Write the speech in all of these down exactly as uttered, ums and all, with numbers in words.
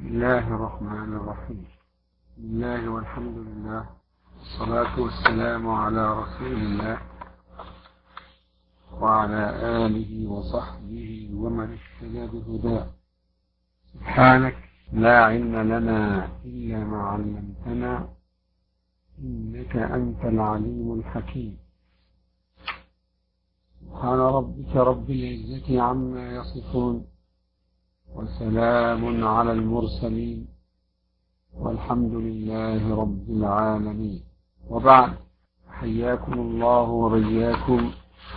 بسم الله الرحمن الرحيم. بسم الله والحمد لله والصلاة والسلام على رسول الله وعلى آله وصحبه ومن اهتدى بهداه. سبحانك لا علم لنا إلا ما علمتنا إنك أنت العليم الحكيم. سبحان ربك رب العزة عما يصفون وسلام على المرسلين والحمد لله رب العالمين. وبعد، حياكم الله وبياكم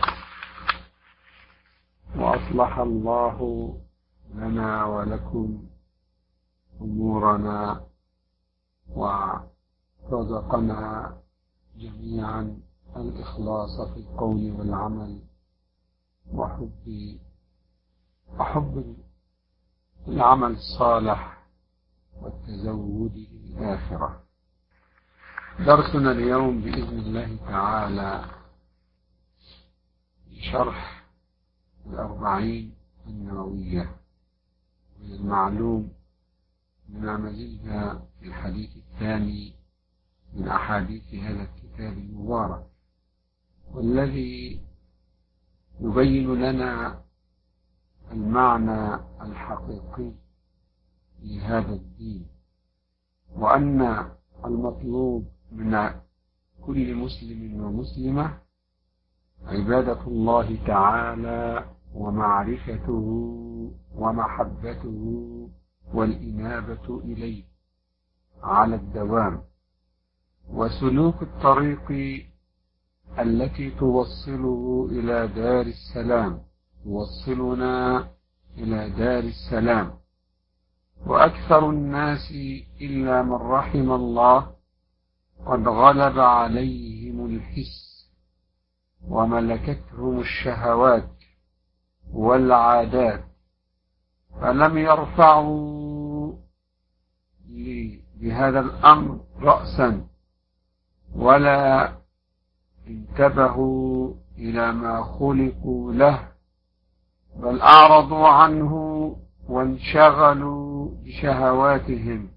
وأصلح الله لنا ولكم أمورنا ورزقنا جميعا الإخلاص في القول والعمل وحب وحب العمل الصالح والتزود للآخرة. درسنا اليوم بإذن الله تعالى شرح الأربعين النووية. من المعلوم أننا ما زلنا في الحديث الثاني من أحاديث هذا الكتاب المبارك، والذي يبين لنا المعنى الحقيقي لهذا الدين، وأن المطلوب من كل مسلم ومسلمة عبادة الله تعالى ومعرفته ومحبته والإنابة إليه على الدوام، وسلوك الطريق التي توصله إلى دار السلام، توصلنا إلى دار السلام. وأكثر الناس إلا من رحم الله قد غلب عليهم الحس وملكتهم الشهوات والعادات، فلم يرفعوا بهذا الأمر رأسا ولا انتبهوا إلى ما خلقوا له، بل أعرضوا عنه وانشغلوا بشهواتهم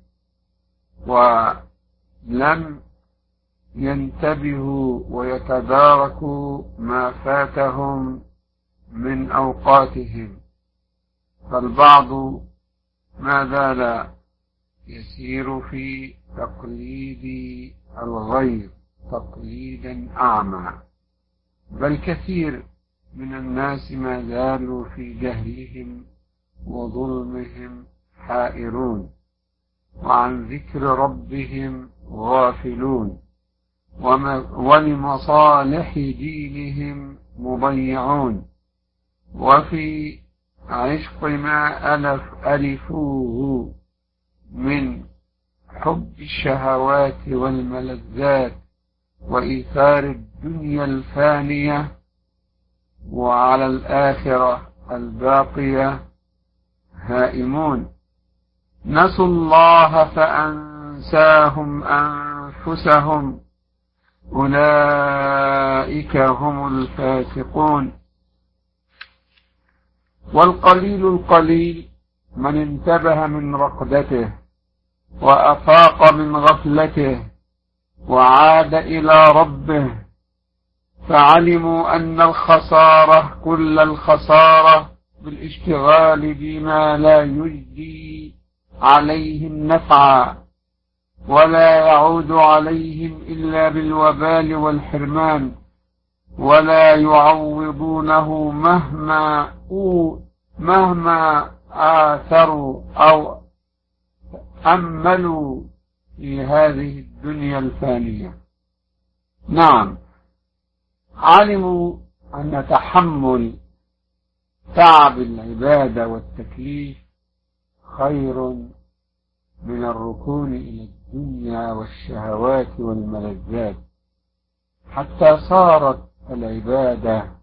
ولم ينتبهوا ويتداركوا ما فاتهم من أوقاتهم. فالبعض ما زال يسير في تقليد الغير تقليدا أعمى، بل كثير من الناس ما زالوا في جهلهم وظلمهم حائرون، وعن ذكر ربهم غافلون، ولمصالح دينهم مضيعون، وفي عشق ما ألف ألفوه من حب الشهوات والملذات وإيثار الدنيا الفانية وعلى الآخرة الباقية هائمون. نسوا الله فأنساهم أنفسهم، أولئك هم الفاسقون. والقليل القليل من انتبه من رقدته وأفاق من غفلته وعاد إلى ربه، فعلموا أن الخسارة كل الخسارة بالاشتغال بما لا يجدي عليهم نفعا ولا يعود عليهم إلا بالوبال والحرمان، ولا يعوضونه مهما مهما آثروا أو أملوا في هذه الدنيا الفانية. نعم، علموا أن تحمل تعب العبادة والتكليف خير من الركون إلى الدنيا والشهوات والملذات، حتى صارت العبادة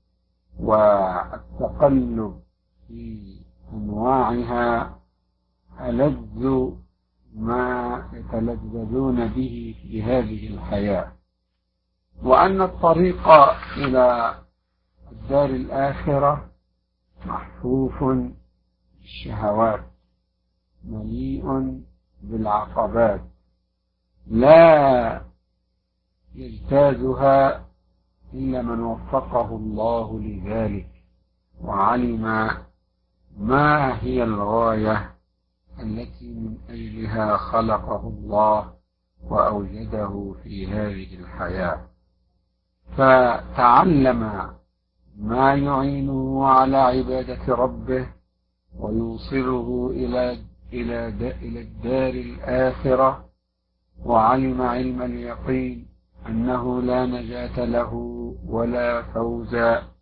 والتقلب في أنواعها ألذ ما يتلذذون به في هذه الحياة، وأن الطريق إلى الدار الآخرة محفوف بالشهوات مليء بالعقبات لا يجتازها إلا من وفقه الله لذلك وعلم ما هي الغاية التي من أجلها خلقه الله وأوجده في هذه الحياة، فتعلم ما يعينه على عبادة ربه ويوصله إلى إلى إلى الدار الآخرة، وعلم علم اليقين أنه لا نجاة له ولا فوز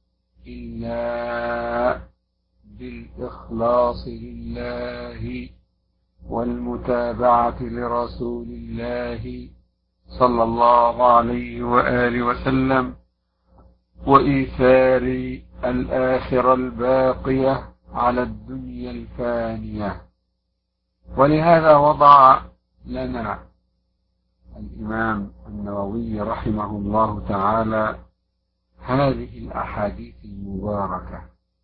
إلا بالإخلاص لله والمتابعة لرسول الله صلى الله عليه وآله وسلم، وإيثار الآخرة الباقية على الدنيا الفانية. ولهذا وضع لنا الإمام النووي رحمه الله تعالى هذه الأحاديث المباركة،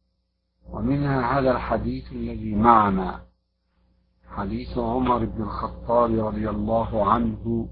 ومنها هذا الحديث الذي معنا، حديث عمر بن الخطاب رضي الله عنه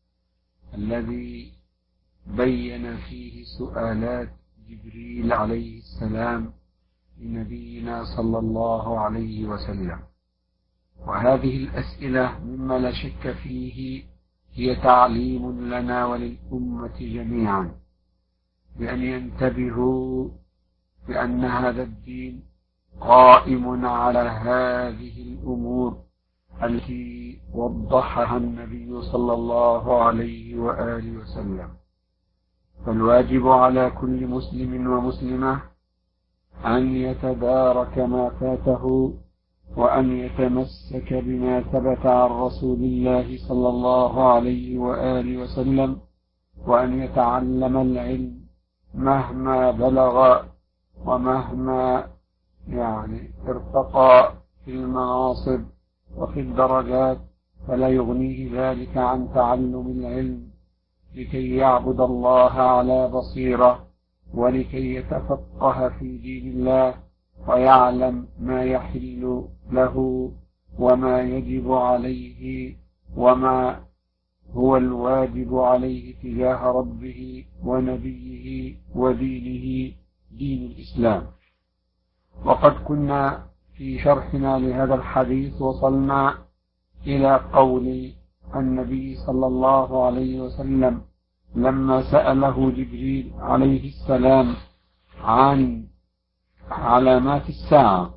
الذي بين فيه سؤالات جبريل عليه السلام لنبينا صلى الله عليه وسلم. وهذه الأسئلة مما لا شك فيه هي تعليم لنا وللأمة جميعا بأن ينتبهوا بأن هذا الدين قائم على هذه الأمور التي وضحها النبي صلى الله عليه وآله وسلم. فالواجب على كل مسلم ومسلمة أن يتدارك ما فاته وأن يتمسك بما ثبت عن رسول الله صلى الله عليه وآله وسلم، وأن يتعلم العلم مهما بلغ ومهما يعني ارتقى في المناصب وفي الدرجات، فلا يغنيه ذلك عن تعلم العلم لكي يعبد الله على بصيرة ولكي يتفقه في دين الله ويعلم ما يحل له وما يجب عليه وما هو الواجب عليه تجاه ربه ونبيه ودينه دين الإسلام. وقد كنا في شرحنا لهذا الحديث وصلنا إلى قول النبي صلى الله عليه وسلم لما سأله جبريل عليه السلام عن علامات الساعة،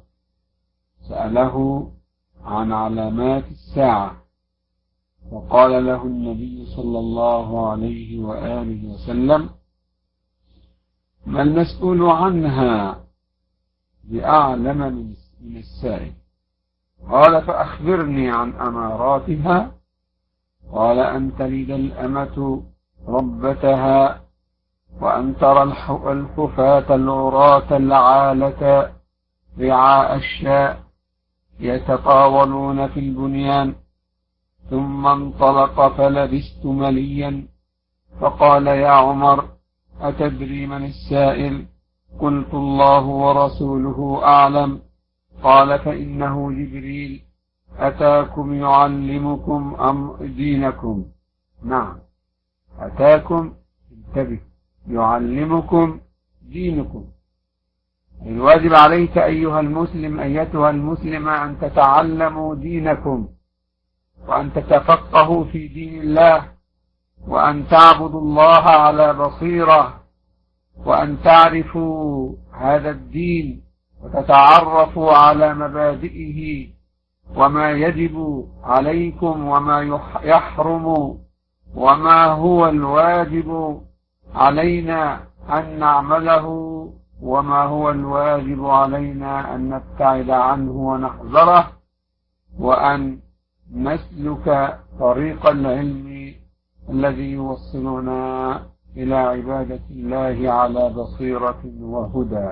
سأله عن علامات الساعة، وقال له النبي صلى الله عليه وآله وسلم: ما المسؤول عنها بأعلم من السائل. قال: فأخبرني عن أماراتها. قال: أن تلد الأمة ربتها، وأن ترى الحفاة العراة العالة رعاء الشاء يتطاولون في البنيان. ثم انطلق فلبثت مليا، فقال: يا عمر، أتدري من السائل؟ قلت: الله ورسوله أعلم. قال: فإنه جبريل أتاكم يعلمكم أمر دينكم. نعم، أتاكم، انتبه، يعلمكم دينكم. الواجب عليك أيها المسلم أيتها المسلمة أن تتعلموا دينكم، وأن تتفقهوا في دين الله، وأن تعبدوا الله على بصيرة، وأن تعرفوا هذا الدين وتتعرفوا على مبادئه وما يجب عليكم وما يحرم، وما هو الواجب علينا أن نعمله وما هو الواجب علينا أن نبتعد عنه ونحذره، وأن نسلك طريق العلم الذي يوصلنا إلى عبادة الله على بصيرة وهدى.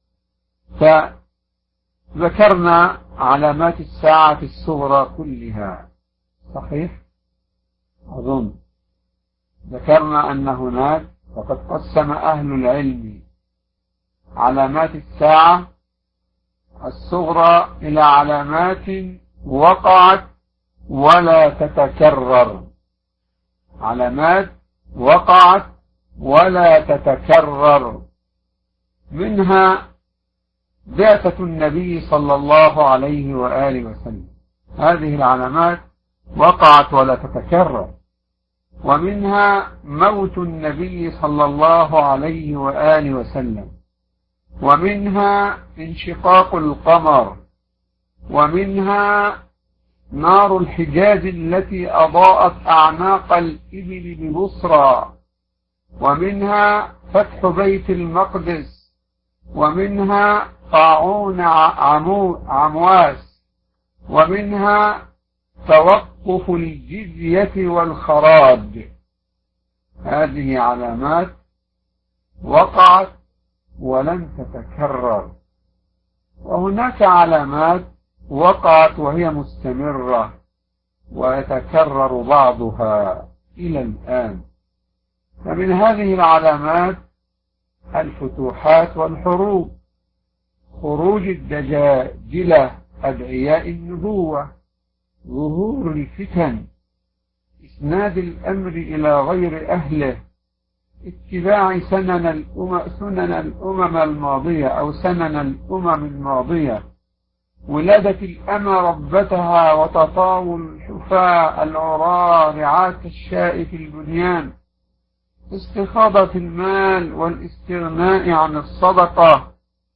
فذكرنا علامات الساعة الصغرى كلها، صحيح؟ أظن ذكرنا أن هناك، وقد قسم أهل العلم علامات الساعة الصغرى إلى علامات وقعت ولا تتكرر، علامات وقعت ولا تتكرر. منها بعثة النبي صلى الله عليه وآله وسلم، هذه العلامات وقعت ولا تتكرر. ومنها موت النبي صلى الله عليه وآله وسلم، ومنها انشقاق القمر، ومنها نار الحجاز التي أضاءت أعناق الإبل ببصرى، ومنها فتح بيت المقدس، ومنها طاعون عمواس، ومنها توقف الجزية والخراج. هذه علامات وقعت ولن تتكرر. وهناك علامات وقعت وهي مستمرة ويتكرر بعضها إلى الآن. فمن هذه العلامات الفتوحات والحروب، خروج الدجاجلة أدعياء النبوة، ظهور الفتن، إسناد الأمر إلى غير أهله، اتباع سنن الأمم, سنن الأمم الماضية أو سنن الأمم الماضية، ولادة الأمة ربتها وتطاول الحفاة العراة رعاة الشاء في البنيان، استفاضة المال والاستغناء عن الصدقة،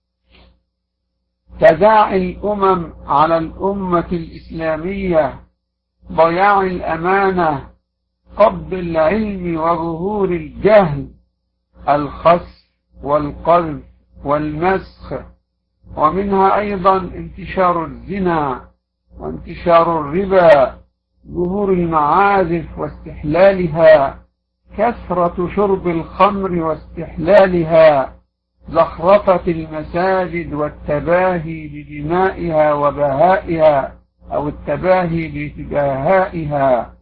تداعي الأمم على الأمة الإسلامية، ضياع الأمانة، قبض العلم وظهور الجهل، الخسف والقذف والمسخ. ومنها أيضا انتشار الزنا وانتشار الربا، ظهور المعازف واستحلالها، كثرة شرب الخمر واستحلالها، زخرفة المساجد والتباهي بدمائها وبهائها أو التباهي ببهائها.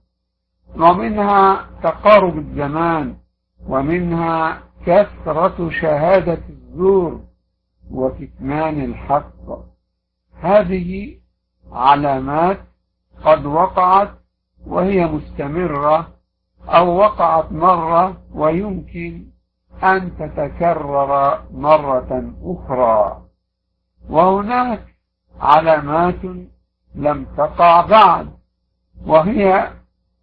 ومنها تقارب الزمان، ومنها كثرة شهادة الزور وكتمان الحق. هذه علامات قد وقعت وهي مستمرة، أو وقعت مرة ويمكن أن تتكرر مرة أخرى. وهناك علامات لم تقع بعد، وهي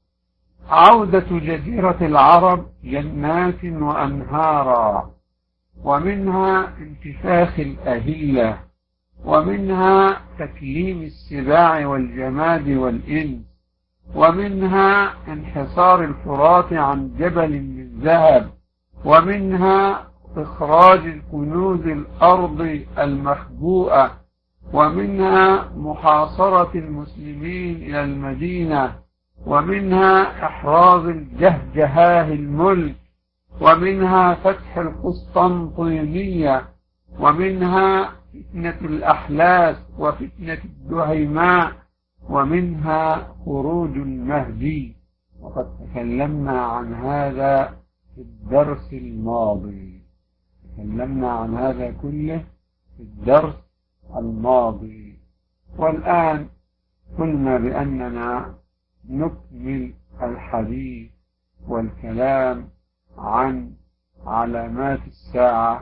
عودة جزيرة العرب جنات وأنهارا، ومنها انتفاخ الأهلة، ومنها تكليم السباع والجماد والإنس، ومنها انحصار الفرات عن جبل من ذهب، ومنها إخراج كنوز الأرض المخبوءة، ومنها محاصرة المسلمين إلى المدينة، ومنها إحراز الجهجهاه الملك، ومنها فتح القسطنطينية، ومنها فتنة الأحلاس وفتنة الدهيماء، ومنها خروج المهدي. وقد تكلمنا عن هذا في الدرس الماضي، تكلمنا عن هذا كله في الدرس الماضي. والآن قلنا بأننا نكمل الحديث والكلام عن علامات الساعة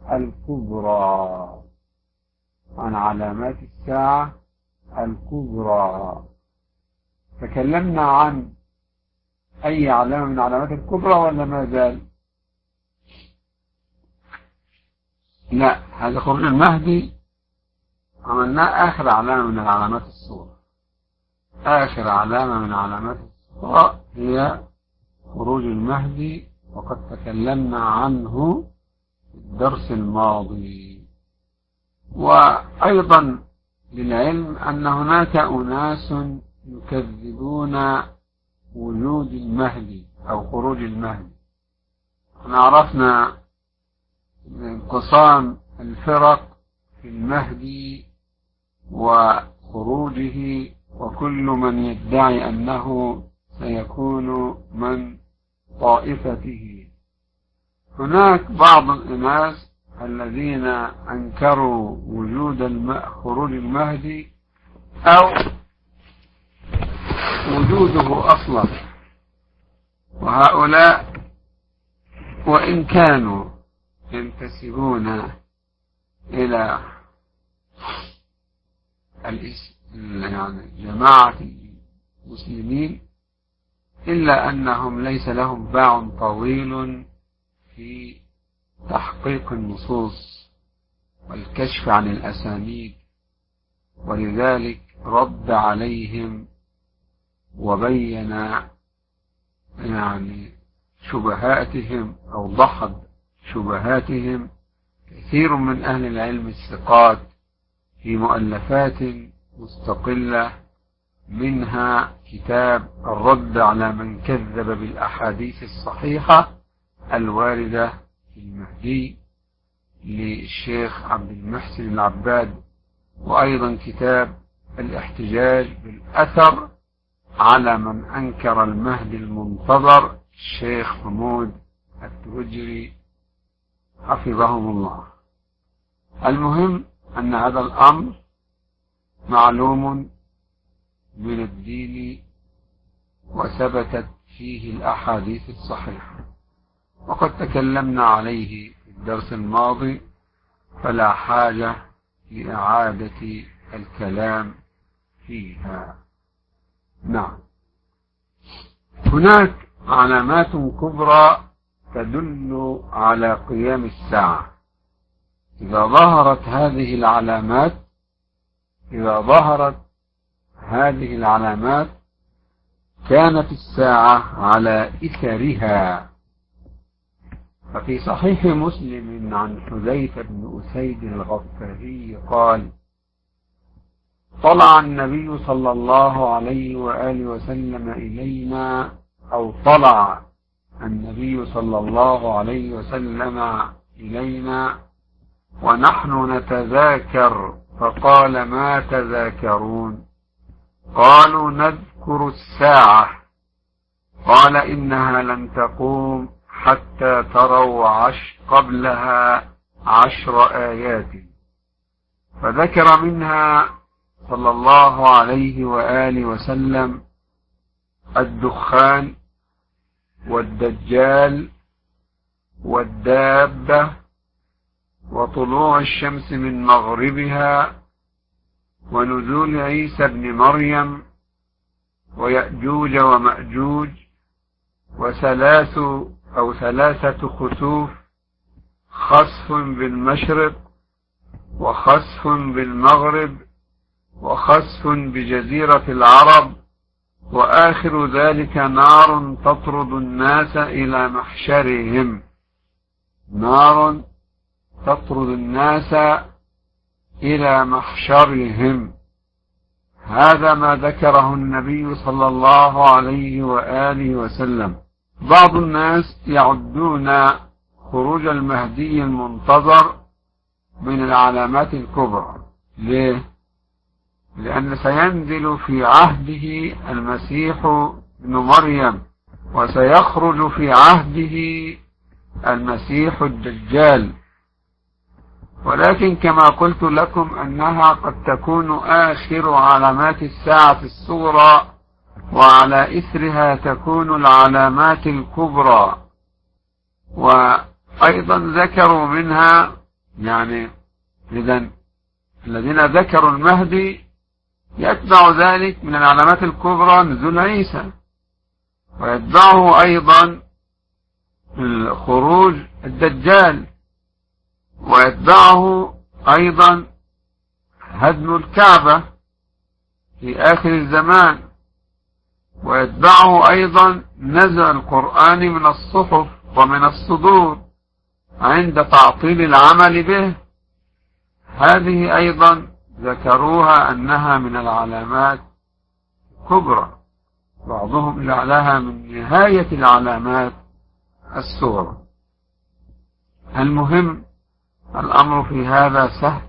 الكبرى، عن علامات الساعة الكبرى. تكلمنا عن أي علامة من علامات الكبرى ولا ما زال؟ لا، هذا خروج المهدي عملناه آخر علامة من علامات الصورة. آخر علامة من علامات الصورة هي خروج المهدي، وقد تكلمنا عنه في الدرس الماضي. وأيضا للعلم أن هناك أناس يكذبون وجود المهدي أو خروج المهدي. عرفنا انقسام الفرق في المهدي وخروجه، وكل من يدعي أنه سيكون من طائفته. هناك بعض الناس الذين أنكروا وجود خروج المهدي، أو وجوده أصلا. وهؤلاء وإن كانوا ينتسبون إلى يعني جماعة المسلمين إلا أنهم ليس لهم باع طويل في تحقيق النصوص والكشف عن الأسانيد، ولذلك رد عليهم وبين يعني شبهاتهم أو دحض شبهاتهم كثير من أهل العلم الثقات في مؤلفات مستقلة، منها كتاب الرد على من كذب بالأحاديث الصحيحة الواردة في المهدي للشيخ عبد المحسن العباد، وأيضا كتاب الاحتجاج بالأثر على من أنكر المهدي المنتظر الشيخ حمود التوجري حفظهم الله. المهم أن هذا الأمر معلوم من الدين وثبتت فيه الأحاديث الصحيحة، وقد تكلمنا عليه في الدرس الماضي، فلا حاجة لإعادة الكلام فيها. نعم، هناك علامات كبرى تدل على قيام الساعة. إذا ظهرت هذه العلامات إذا ظهرت هذه العلامات كانت الساعة على إثرها. ففي صحيح مسلم عن حذيفة بن أسيد الغفاري قال: طلع النبي صلى الله عليه وآله وسلم إلينا أو طلع النبي صلى الله عليه وسلم إلينا ونحن نتذاكر، فقال: ما تذاكرون؟ قالوا: نذكر الساعة. قال: إنها لن تقوم حتى تروا عش قبلها عشر آيات. فذكر منها صلى الله عليه وآله وسلم الدخان والدجال والدابة وطلوع الشمس من مغربها ونزول عيسى ابن مريم ويأجوج ومأجوج وثلاث أو ثلاثة خسوف، خسف بالمشرق وخسف بالمغرب وخسف بجزيرة العرب، وآخر ذلك نار تطرد الناس إلى محشرهم. نار تطرد الناس إلى محشرهم. هذا ما ذكره النبي صلى الله عليه وآله وسلم. بعض الناس يعدون خروج المهدي المنتظر من العلامات الكبرى. ليه؟ لأن سينزل في عهده المسيح ابن مريم، وسيخرج في عهده المسيح الدجال، ولكن كما قلت لكم أنها قد تكون آخر علامات الساعة الصغرى، وعلى إثرها تكون العلامات الكبرى. وأيضا ذكروا منها يعني إذن الذين ذكروا المهدي يتبع ذلك من العلامات الكبرى نزول عيسى، ويتبعه أيضا خروج الدجال، ويتبعه أيضا هدم الكعبة في آخر الزمان، ويتبعه أيضا نزع القرآن من الصحف ومن الصدور عند تعطيل العمل به. هذه أيضا ذكروها أنها من العلامات الكبرى، بعضهم جعلها من نهاية العلامات الصغرى. المهم الأمر في هذا سهل،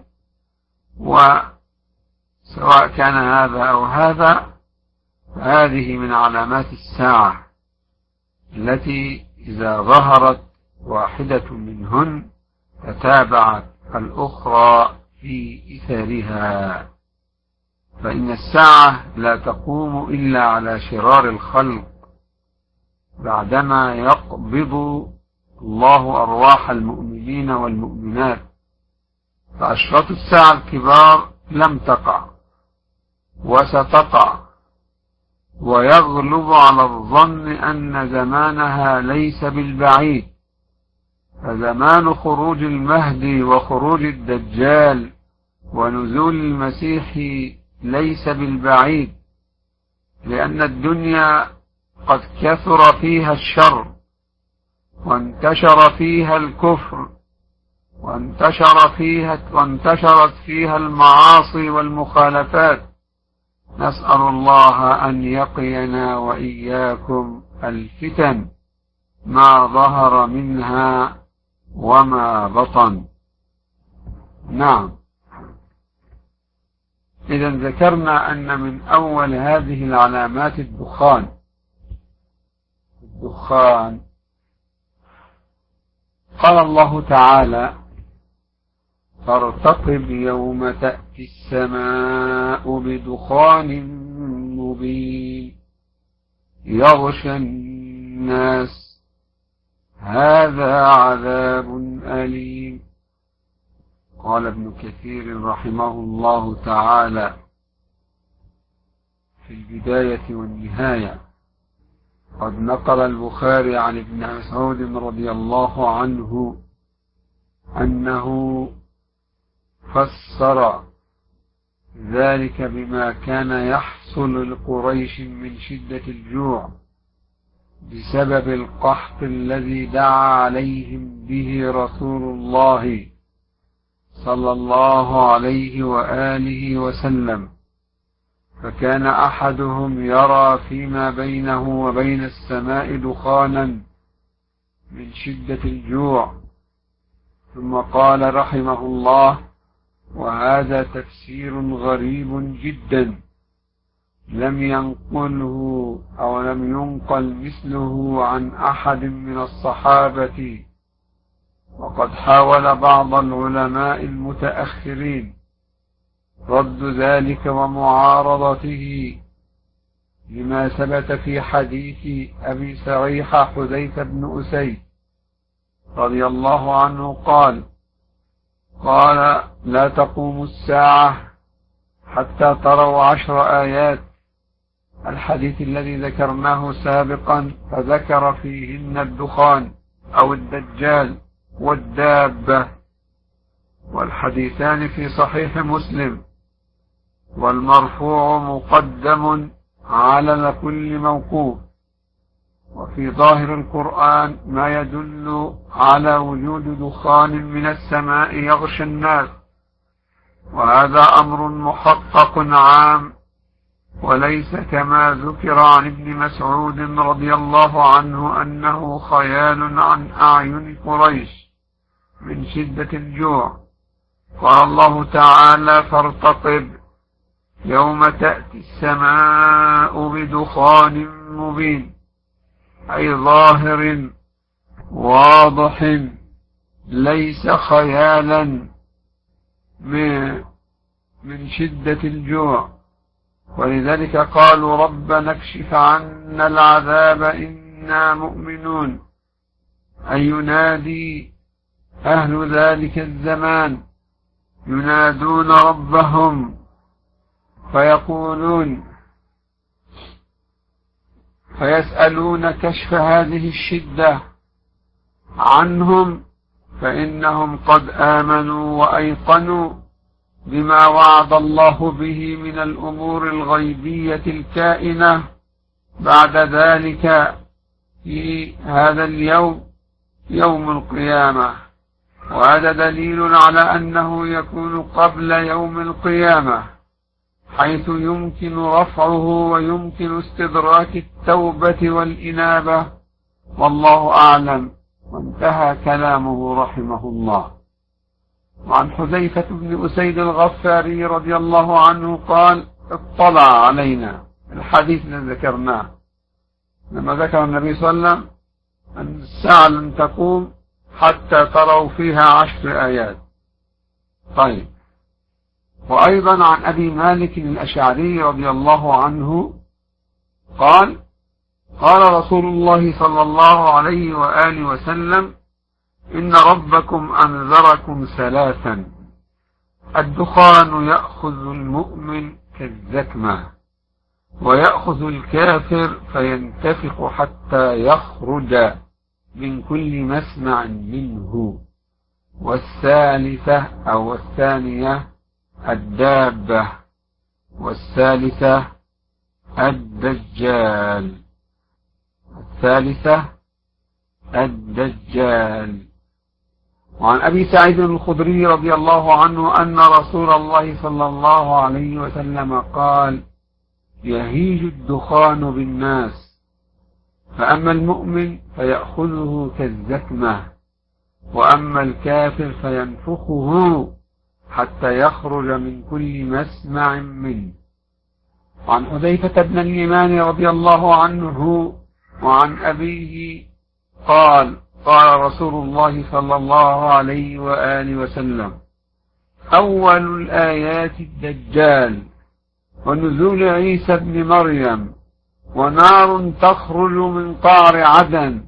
وسواء كان هذا أو هذا فهذه من علامات الساعة التي إذا ظهرت واحدة منهن تتابعت الأخرى في إثرها. فإن الساعة لا تقوم إلا على شرار الخلق بعدما يقبض الله أرواح المؤمنين والمؤمنات، فأشراط الساعة الكبار لم تقع وستقع، ويغلب على الظن أن زمانها ليس بالبعيد، فزمان خروج المهدي وخروج الدجال ونزول المسيح ليس بالبعيد، لأن الدنيا قد كثر فيها الشر وانتشر فيها الكفر وانتشر فيها وانتشرت فيها المعاصي والمخالفات. نسأل الله أن يقينا وإياكم الفتن ما ظهر منها وما بطن. نعم، إذا ذكرنا أن من أول هذه العلامات الدخان. الدخان قال الله تعالى: فارتقب يوم تأتي السماء بدخان مبين يغشى الناس هذا عذاب أليم. قال ابن كثير رحمه الله تعالى في البداية والنهاية: قد نقل البخاري عن ابن مسعود رضي الله عنه أنه فسر ذلك بما كان يحصل لقريش من شدة الجوع بسبب القحط الذي دعا عليهم به رسول الله صلى الله عليه وآله وسلم، فكان أحدهم يرى فيما بينه وبين السماء دخانا من شدة الجوع. ثم قال رحمه الله: وهذا تفسير غريب جدا لم ينقله أو لم ينقل مثله عن أحد من الصحابة، وقد حاول بعض العلماء المتأخرين رد ذلك ومعارضته لما ثبت في حديث أبي سريحة حذيفة بن أسيد رضي الله عنه قال: قال: لا تقوم الساعة حتى تروا عشر آيات، الحديث الذي ذكرناه سابقا، فذكر فيهن الدخان أو الدجال والدابة، والحديثان في صحيح مسلم، والمرفوع مقدم على كل موقوف، وفي ظاهر القرآن ما يدل على وجود دخان من السماء يغشى الناس، وهذا أمر محقق عام، وليس كما ذكر عن ابن مسعود رضي الله عنه أنه خيال عن أعين قريش من شدة الجوع. قال الله تعالى: فارتقب يوم تأتي السماء بدخان مبين، أي ظاهر واضح ليس خيالا من شدة الجوع. ولذلك قالوا: ربنا اكشف عنا العذاب إنا مؤمنون، أي ينادي أهل ذلك الزمان ينادون ربهم فيقولون فيسألون كشف هذه الشدة عنهم، فإنهم قد آمنوا وأيقنوا بما وعد الله به من الأمور الغيبية الكائنة بعد ذلك في هذا اليوم، يوم القيامة. وهذا دليل على أنه يكون قبل يوم القيامة، حيث يمكن رفعه ويمكن استدراك التوبة والإنابة، والله أعلم. وانتهى كلامه رحمه الله. وعن حذيفة بن أسيد الغفاري رضي الله عنه قال: اطلع علينا، الحديث الذي ذكرناه لما ذكر النبي صلى الله عليه وسلم أن الساعة لن تقوم حتى تروا فيها عشر آيات. طيب، وأيضا عن أبي مالك الأشعري رضي الله عنه قال قال رسول الله صلى الله عليه وآله وسلم إن ربكم أنذركم ثلاثا: الدخان يأخذ المؤمن كالزكمة، ويأخذ الكافر فينتفخ حتى يخرج من كل مسمع منه، والثالثة أو الثانية الدابة، والثالثة الدجال الثالثة الدجال وعن أبي سعيد الخدري رضي الله عنه أن رسول الله صلى الله عليه وسلم قال: يهيج الدخان بالناس، فأما المؤمن فيأخذه كالزكمة، وأما الكافر فينفخه حتى يخرج من كل مسمع منه. وعن حذيفة بن اليمان رضي الله عنه وعن أبيه قال: قال رسول الله صلى الله عليه وآله وسلم: أول الآيات الدجال، ونزول عيسى بن مريم، ونار تخرج من قعر عدن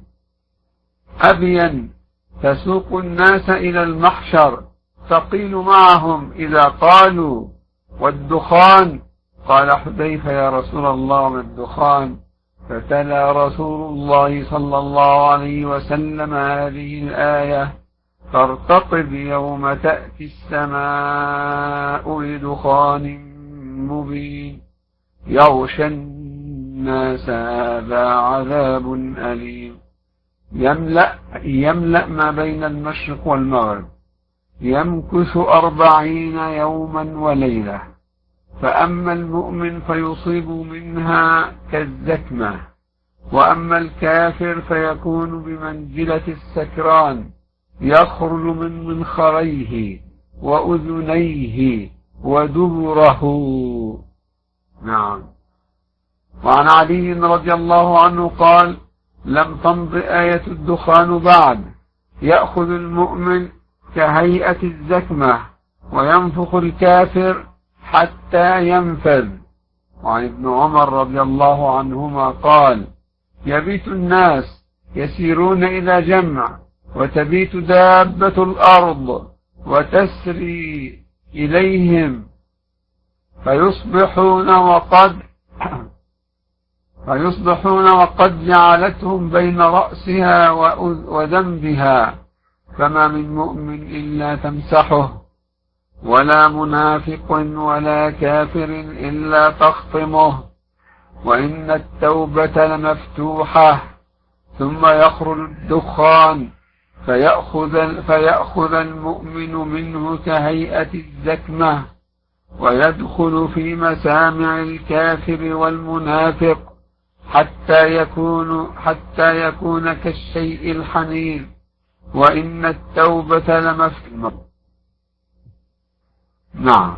أبين تسوق الناس إلى المحشر، تقيل معهم إذا قالوا: والدخان؟ قال حذيفة: يا رسول الله ما الدخان؟ فتلا رسول الله صلى الله عليه وسلم هذه الآية: فارتقب يوم تأتي السماء بدخان مبين يغشى الناس هذا عذاب أليم يملأ, يملأ ما بين المشرق والمغرب، يمكث أربعين يوما وليلة، فأما المؤمن فيصيب منها كالزكمة، وأما الكافر فيكون بمنزلة السكران، يخرج من منخريه وأذنيه ودبره. نعم. وعن علي رضي الله عنه قال: لم تمض آية الدخان بعد، يأخذ المؤمن كهيئة الزكمة، وينفخ الكافر حتى ينفذ. وعن ابن عمر رضي الله عنهما قال: يبيت الناس يسيرون إلى جمع، وتبيت دابة الأرض وتسري إليهم، فيصبحون وقد فيصبحون وقد جعلتهم بين رأسها وذنبها، فما من مؤمن إلا تمسحه، ولا منافق ولا كافر إلا تخطمه، وإن التوبة لمفتوحة. ثم يخرج الدخان فيأخذ, فيأخذ المؤمن منه كهيئة الزكمة، ويدخل في مسامع الكافر والمنافق حتى يكون, حتى يكون كالشيء الحنير، وإن التوبة لمفتوحة. نعم.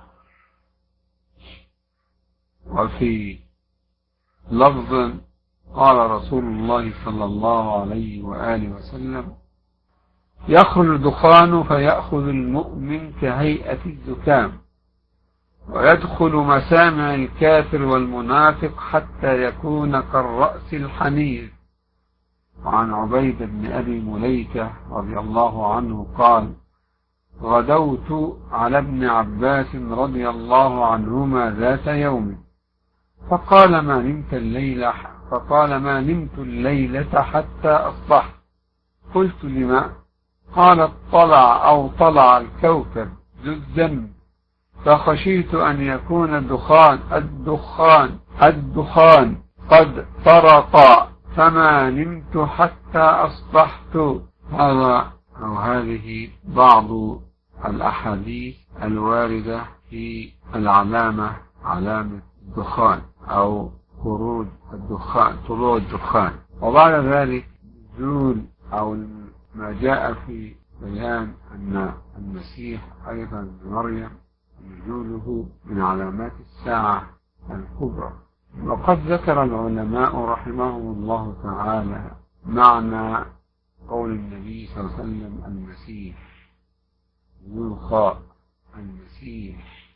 وفي لفظ قال رسول الله صلى الله عليه وآله وسلم: يخرج الدخان فيأخذ المؤمن كهيئة الزكام، ويدخل مسامع الكافر والمنافق حتى يكون كالرأس الحنير. وعن عبيد بن أبي مليكة رضي الله عنه قال: غدوت على ابن عباس رضي الله عنهما ذات يوم، فقال: ما نمت الليلة فقال ما نمت الليلة حتى أصبحت. قلت: لما؟ قال: طلع أو طلع الكوكب ذو الذنب، فخشيت أن يكون الدخان الدخان الدخان قد طرق، فما نمت حتى أصبحت. هذا أو هذه بعض الأحاديث الواردة في العلامة، علامة الدخان أو خروج الدخان، طلوع الدخان. وبعد ذلك نزول أو ما جاء في بيان أن المسيح أيضا مريم نزوله من علامات الساعة الكبرى. وقد ذكر العلماء رحمهم الله تعالى معنى قول النبي صلى الله عليه وسلم المسيح ذو الخاء، المسيح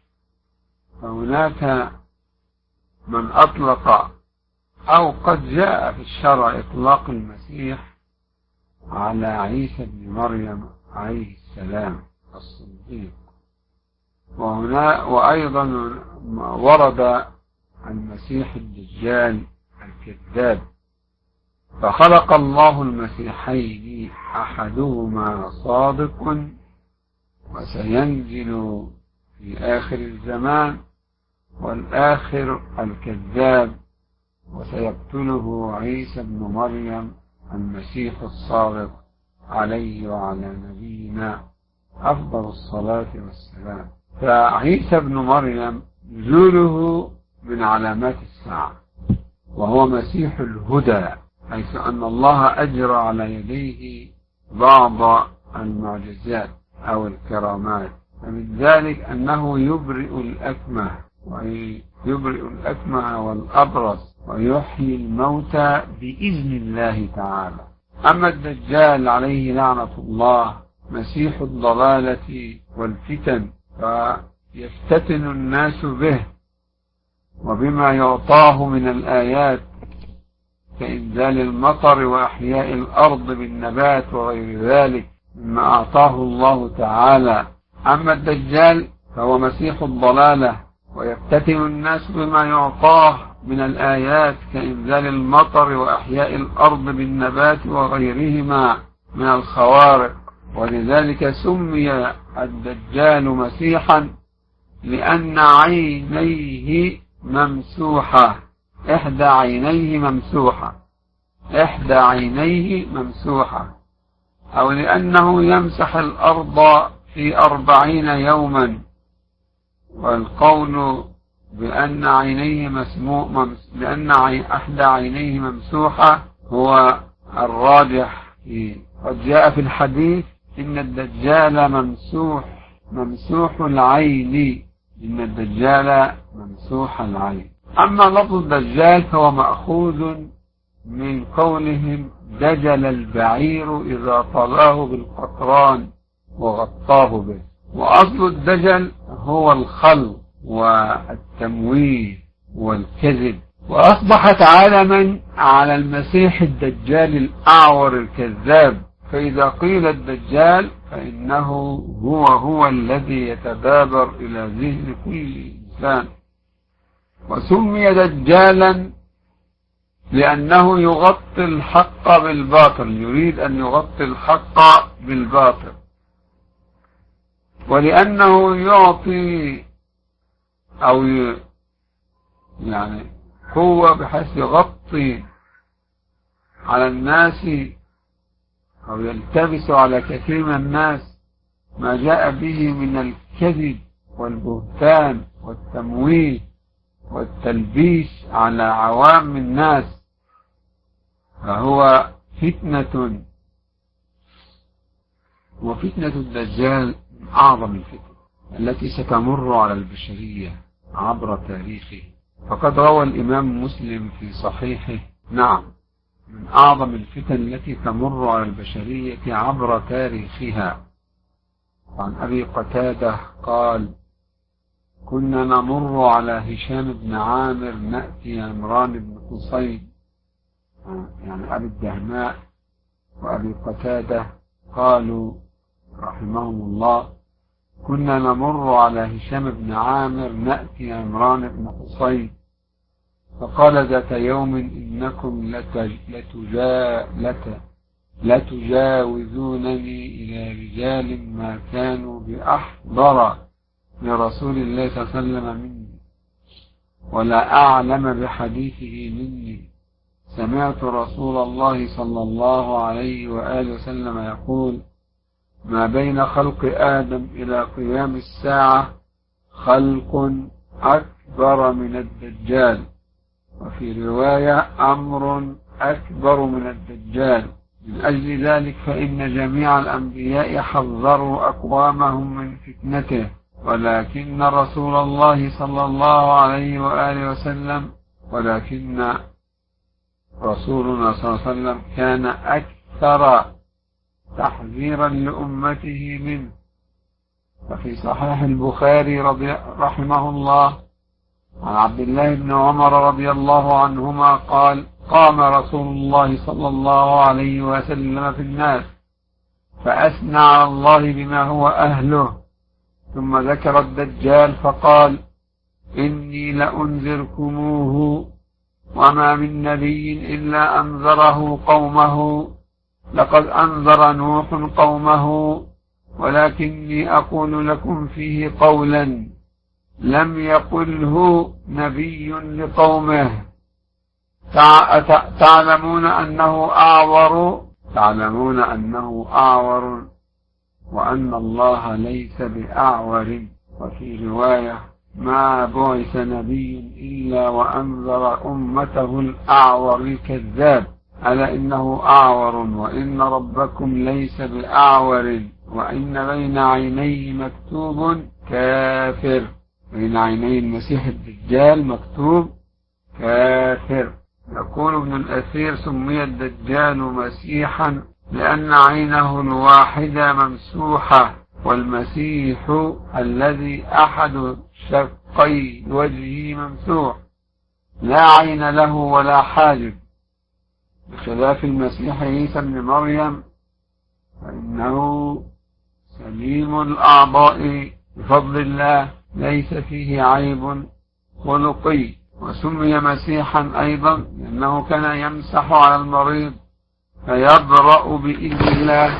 فهناك من أطلق أو قد جاء في الشرع إطلاق المسيح على عيسى بن مريم عليه السلام الصديق. وهنا وأيضا ورد المسيح الدجال الكذاب، فخلق الله المسيحين أحدهما صادق وسينزل في آخر الزمان، والآخر الكذاب، وسيقتله عيسى بن مريم المسيح الصادق عليه وعلى نبينا أفضل الصلاة والسلام. فعيسى بن مريم نزوله من علامات الساعة، وهو مسيح الهدى، حيث أن الله أجرى على يديه بعض المعجزات أو الكرامات، فمن ذلك أنه يبرئ الأكمه ويبرئ الأكمه والأبرص ويحيي الموتى بإذن الله تعالى. أما الدجال عليه لعنة الله مسيح الضلالة والفتن، فيفتتن الناس به وبما يعطاه من الآيات كإنزال المطر وإحياء الأرض بالنبات وغير ذلك مما أعطاه الله تعالى. أما الدجال فهو مسيح الضلالة ويفتتن الناس بما يعطاه من الآيات كإنزال المطر وإحياء الأرض بالنبات وغيرهما من الخوارق، ولذلك سمي الدجال مسيحا لأن عينيه ممسوحة، إحدى عينيه ممسوحة إحدى عينيه ممسوحة أو لأنه يمسح الأرض في أربعين يوما. والقول بأن عينيه مسموح بأن إحدى عينيه ممسوحة هو الراجح فيه. قد جاء في الحديث إن الدجال ممسوح ممسوح العين إن الدجال ممسوح العين. أما لفظ الدجال فهو مأخوذ من قولهم دجل البعير إذا طلاه بالقطران وغطاه به، وأصل الدجل هو الخلق والتمويه والكذب. وأصبحت علما على المسيح الدجال الأعور الكذاب، فإذا قيل الدجال فإنه هو هو الذي يتبادر إلى ذهن كل إنسان. وسمي دجالا لأنه يغطي الحق بالباطل، يريد أن يغطي الحق بالباطل، ولأنه يعطي أو يعني قوة بحيث يغطي على الناس أو يلتبس على كثير من الناس ما جاء به من الكذب والبهتان والتمويه والتلبيس على عوام الناس، فهو فتنة. وفتنة الدجال من أعظم الفتن التي ستمر على البشرية عبر تاريخه. فقد روى الإمام مسلم في صحيحه نعم من أعظم الفتن التي تمر على البشرية عبر تاريخها. عن أبي قتادة قال: كنا نمر على هشام بن عامر نأتي عمران بن حصين، يعني أبي الدهماء وأبي قتادة قالوا رحمهم الله: كنا نمر على هشام بن عامر نأتي عمران بن حصين، فقال ذات يوم: إنكم لتجا لت لتجاوزونني إلى رجال ما كانوا بأحضر لرسول الله صلى الله عليه وسلم مني ولا أعلم بحديثه مني. سمعت رسول الله صلى الله عليه وآله وسلم يقول: ما بين خلق آدم إلى قيام الساعة خلق أكبر من الدجال، وفي رواية أمر أكبر من الدجال. من أجل ذلك فإن جميع الأنبياء حذروا أقوامهم من فتنته، ولكن رسول الله صلى الله عليه وآله وسلم ولكن رسولنا صلى الله عليه وسلم كان أكثر تحذيرا لأمته منه. ففي صحيح البخاري رحمه الله عن عبد الله بن عمر رضي الله عنهما قال: قام رسول الله صلى الله عليه وسلم في الناس فأثنى على الله بما هو أهله، ثم ذكر الدجال فقال: إني لأنذركموه وما من نبي إلا أنذره قومه، لقد أنذر نوح قومه، ولكني أقول لكم فيه قولا لم يقله نبي لقومه. تعلمون أنه أعور تعلمون أنه أعور وأن الله ليس بأعور. وفي رواية: ما بعث نبي إلا وأنذر أمته الأعور الكذاب، ألا إنه أعور وإن ربكم ليس بأعور وإن بين عينيه مكتوب كافر. بين عيني المسيح الدجال مكتوب كافر. يقول ابن الأثير: سمي الدجال مسيحا لأن عينه الواحدة ممسوحة، والمسيح الذي أحد شقي وجهه ممسوح لا عين له ولا حاجب، بخلاف المسيح عيسى ابن مريم فإنه سليم الأعضاء بفضل الله، ليس فيه عيب خلقي. وسمي مسيحا أيضا لأنه كان يمسح على المريض فيبرأ بإذن الله.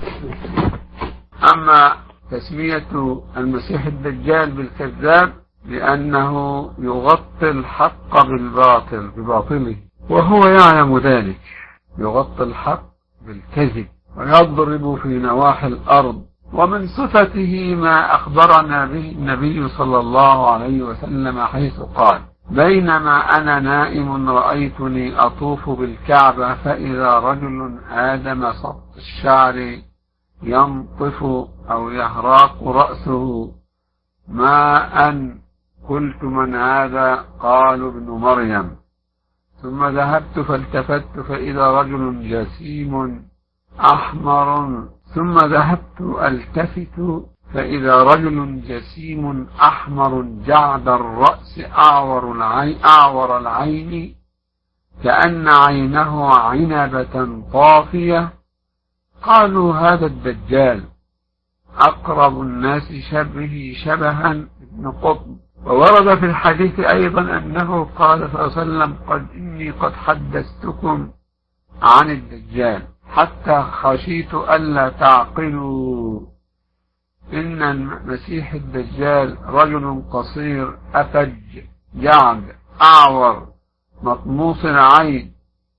أما تسمية المسيح الدجال بالكذاب لأنه يغطي الحق بالباطل بباطله، وهو يعلم ذلك، يغطي الحق بالكذب ويضرب في نواحي الأرض. ومن صفته ما أخبرنا به النبي صلى الله عليه وسلم حيث قال: بينما أنا نائم رأيتني أطوف بالكعبة فإذا رجل آدم سط الشعر ينطف أو يهراق رأسه ماء، قلت: من هذا؟ قالوا: ابن مريم. ثم ذهبت فالتفت فإذا رجل جسيم أحمر ثم ذهبت ألتفت فإذا رجل جسيم أحمر جعد الرأس أعور العين, أعور العين كأن عينه عنبة طافية. قالوا: هذا الدجال. أقرب الناس شبه شبها ابن قطب. وورد في الحديث أيضا أنه قال صلى الله عليه وسلم: قد إني قد حدثتكم عن الدجال حتى خشيت ألا تعقلوا. إن المسيح الدجال رجل قصير أفج جعد أعور مطموس العين،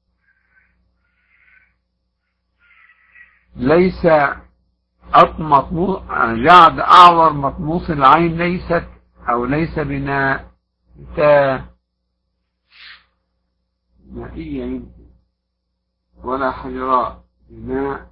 ليس أطمط جعد أعور مطموس العين ليست أو ليس بناء مائية يمكن ولا حجراء، بناء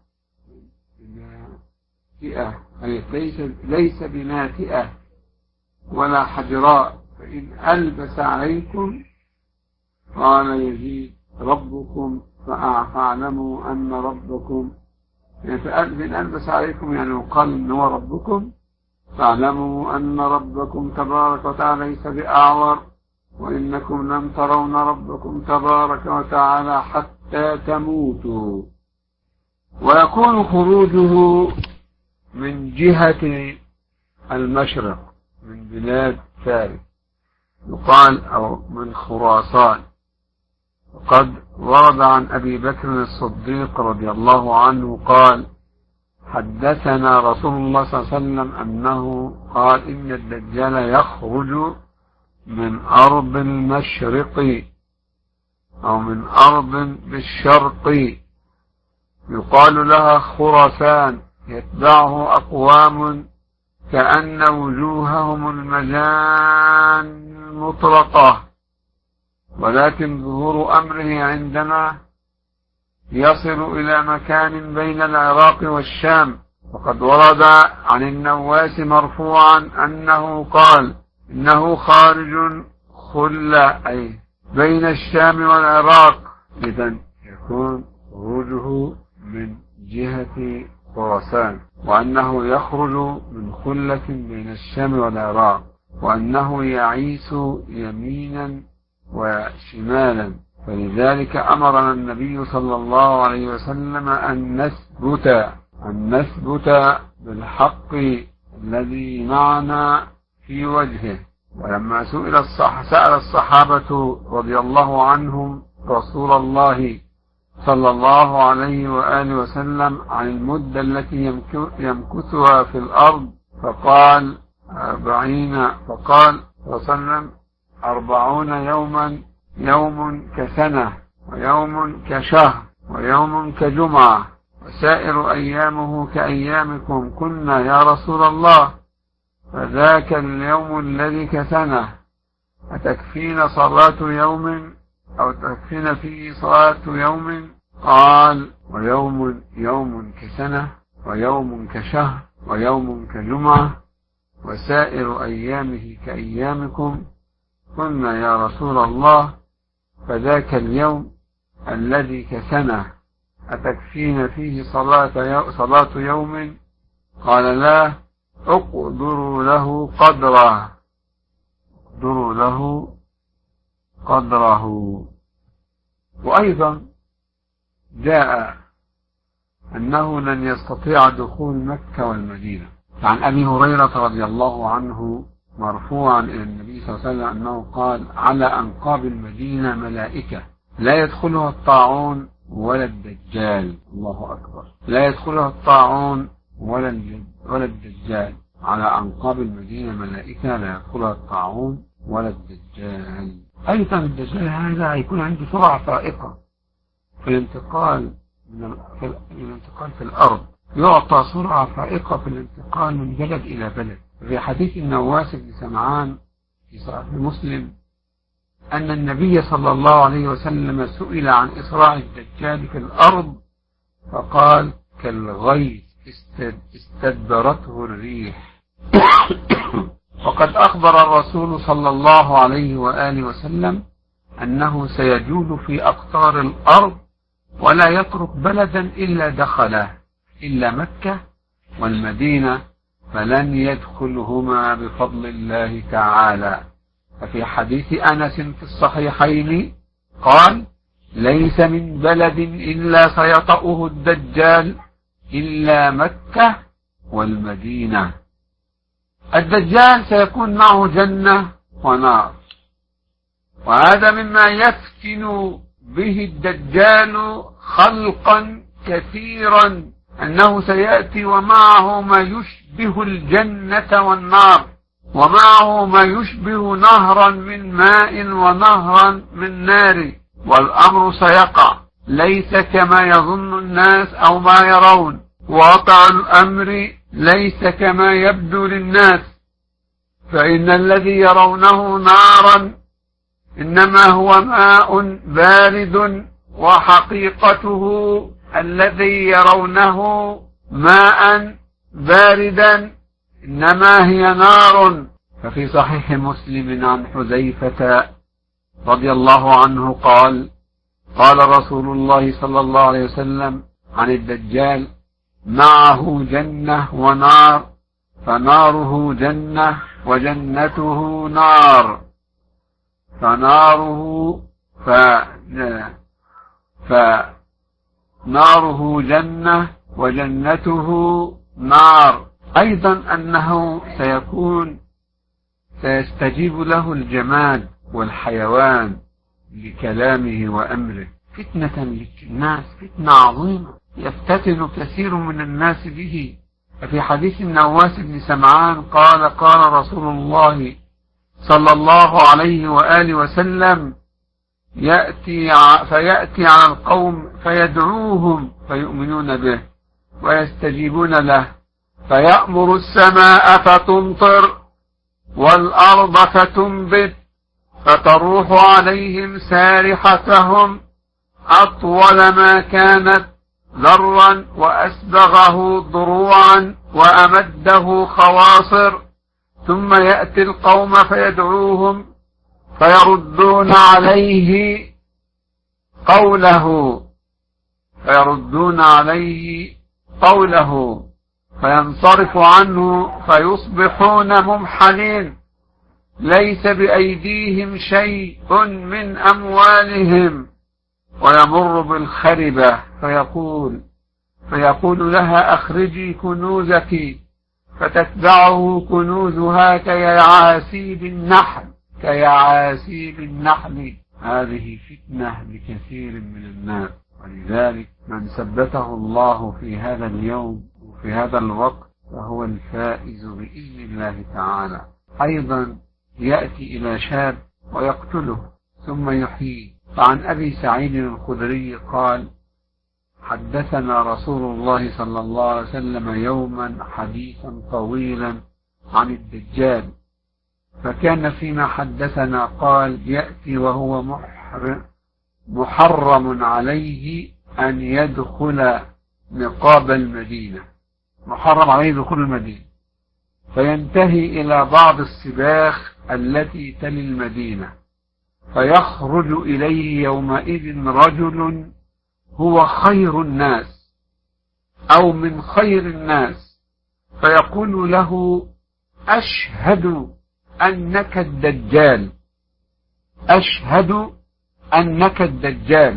بناتئة، أي ليس ليس بناتئة ولا حجراء. فإن ألبس عليكم قال يزيد ربكم فاعلموا أن ربكم، يعني فإن ألبس عليكم يعني قال إن هو ربكم، فاعلموا أن ربكم تبارك وتعالى ليس بأعور وإنكم لم ترون ربكم تبارك وتعالى حتى تموتوا. ويكون خروجه من جهة المشرق من بلاد فارس يقال أو من خراسان. وقد ورد عن أبي بكر الصديق رضي الله عنه قال: حدثنا رسول الله صلى الله عليه وسلم أنه قال: إن الدجال يخرج من أرض المشرق أو من أرض بالشرق يقال لها خراسان، يتبعه أقوام كأن وجوههم المجان المطرقة، ولكن ظهور أمره عندما يصل إلى مكان بين العراق والشام. وقد ورد عن النواس مرفوعا أنه قال: إنه خارج خلة، أي بين الشام والعراق. إذن يكون خروجه من جهة خراسان، وأنه يخرج من خلة بين الشام والعراق. وأنه يعيس يمينا وشمالا، فلذلك أمرنا النبي صلى الله عليه وسلم أن نثبت أن نثبت بالحق الذي معنا في وجهه. ولما سئل الصح سأل الصحابة رضي الله عنهم رسول الله صلى الله عليه وآله وسلم عن المدة التي يمكثها في الأرض، فقال أربعين فقال صلى الله عليه وسلم أربعون يوما، يوم كسنة ويوم كشهر ويوم كجمعة وسائر أيامه كأيامكم. كنا يا رسول الله فذاك اليوم الذي كسنة أتكفينا صلاة يوم أو تكفينا فيه صلاة يوم؟ قال ويوم يوم كسنة ويوم كشهر ويوم كجمعة وسائر أيامه كأيامكم. قلنا يا رسول الله فذاك اليوم الذي كسنة أتكفينا فيه صلاة صلاة يوم؟ قال لا، اقدروا له قدره اقدروا له قدره. وأيضا جاء أنه لن يستطيع دخول مكة والمدينة. عن أبي هريرة رضي الله عنه مرفوعا إلى النبي صلى الله عليه وسلم أنه قال على أنقاب المدينة ملائكة لا يدخلها الطاعون ولا الدجال. الله أكبر، لا يدخلها الطاعون ولا ولا الدجال. على أنقاب المدينة ملائكة لا يدخلها الطاعون ولا الدجال. أيضا الدجال هذا هيكون عنده سرعة فائقة في الانتقال من الانتقال في الأرض، يعطى سرعة فائقة في الانتقال من بلد إلى بلد. في حديث النواس بن سمعان في صحيح مسلم أن النبي صلى الله عليه وسلم سئل عن إسراع الدجال في الأرض فقال كالغيث استدبرته الريح. وقد أخبر الرسول صلى الله عليه وآله وسلم أنه سيجول في أقطار الأرض ولا يترك بلدا إلا دخله إلا مكة والمدينة، فلن يدخلهما بفضل الله تعالى. ففي حديث أنس في الصحيحين قال ليس من بلد إلا سيطأه الدجال إلا مكة والمدينة. الدجال سيكون معه جنة ونار، وهذا مما يفتن به الدجال خلقا كثيرا، أنه سيأتي ومعه ما يشبه الجنة والنار، ومعه ما يشبه نهرا من ماء ونهرا من نار، والأمر سيقع ليس كما يظن الناس أو ما يرون. واقع الأمر ليس كما يبدو للناس، فإن الذي يرونه نارا إنما هو ماء بارد، وحقيقته الذي يرونه ماء باردا إنما هي نار. ففي صحيح مسلم عن حذيفة رضي الله عنه قال قال رسول الله صلى الله عليه وسلم عن الدجال معه جنة ونار، فناره جنة وجنته نار، فناره ف... فناره جنة وجنته نار. أيضا أنه سيكون سيستجيب له الجماد والحيوان لكلامه وأمره، فتنة للناس، فتنة عظيمة يفتتن كثير من الناس به. ففي حديث النواس بن سمعان قال قال رسول الله صلى الله عليه وآله وسلم يأتي فيأتي على القوم فيدعوهم فيؤمنون به ويستجيبون له، فيأمر السماء فتمطر والأرض فتنبت، فتروح عليهم سارحتهم أطول ما كانت ذرا وأسبغه ضروعا وأمده خواصر، ثم يأتي القوم فيدعوهم فيردون عليه قوله فيردون عليه قوله فينصرف عنه فيصبحون ممحلين، ليس بأيديهم شيء من أموالهم، ويمر بالخربة فيقول فيقول لها أخرجي كنوزك، فتتبعه كنوزها كيعاسيب النحل كيعاسيب النحل. هذه فتنة لكثير من الناس، ولذلك من ثبته الله في هذا اليوم وفي هذا الوقت فهو الفائز بإذن الله تعالى. أيضا يأتي إلى شاب ويقتله ثم يحييه. فعن أبي سعيد الخدري قال: حدثنا رسول الله صلى الله عليه وسلم يوما حديثا طويلا عن الدجال، فكان فيما حدثنا قال: يأتي وهو محرم محرم عليه أن يدخل نقاب المدينة، محرم عليه دخول المدينة، فينتهي إلى بعض السباخ التي تلي المدينة، فيخرج إليه يومئذ رجل هو خير الناس أو من خير الناس، فيقول له: أشهد أنك الدجال، أشهد أنك الدجال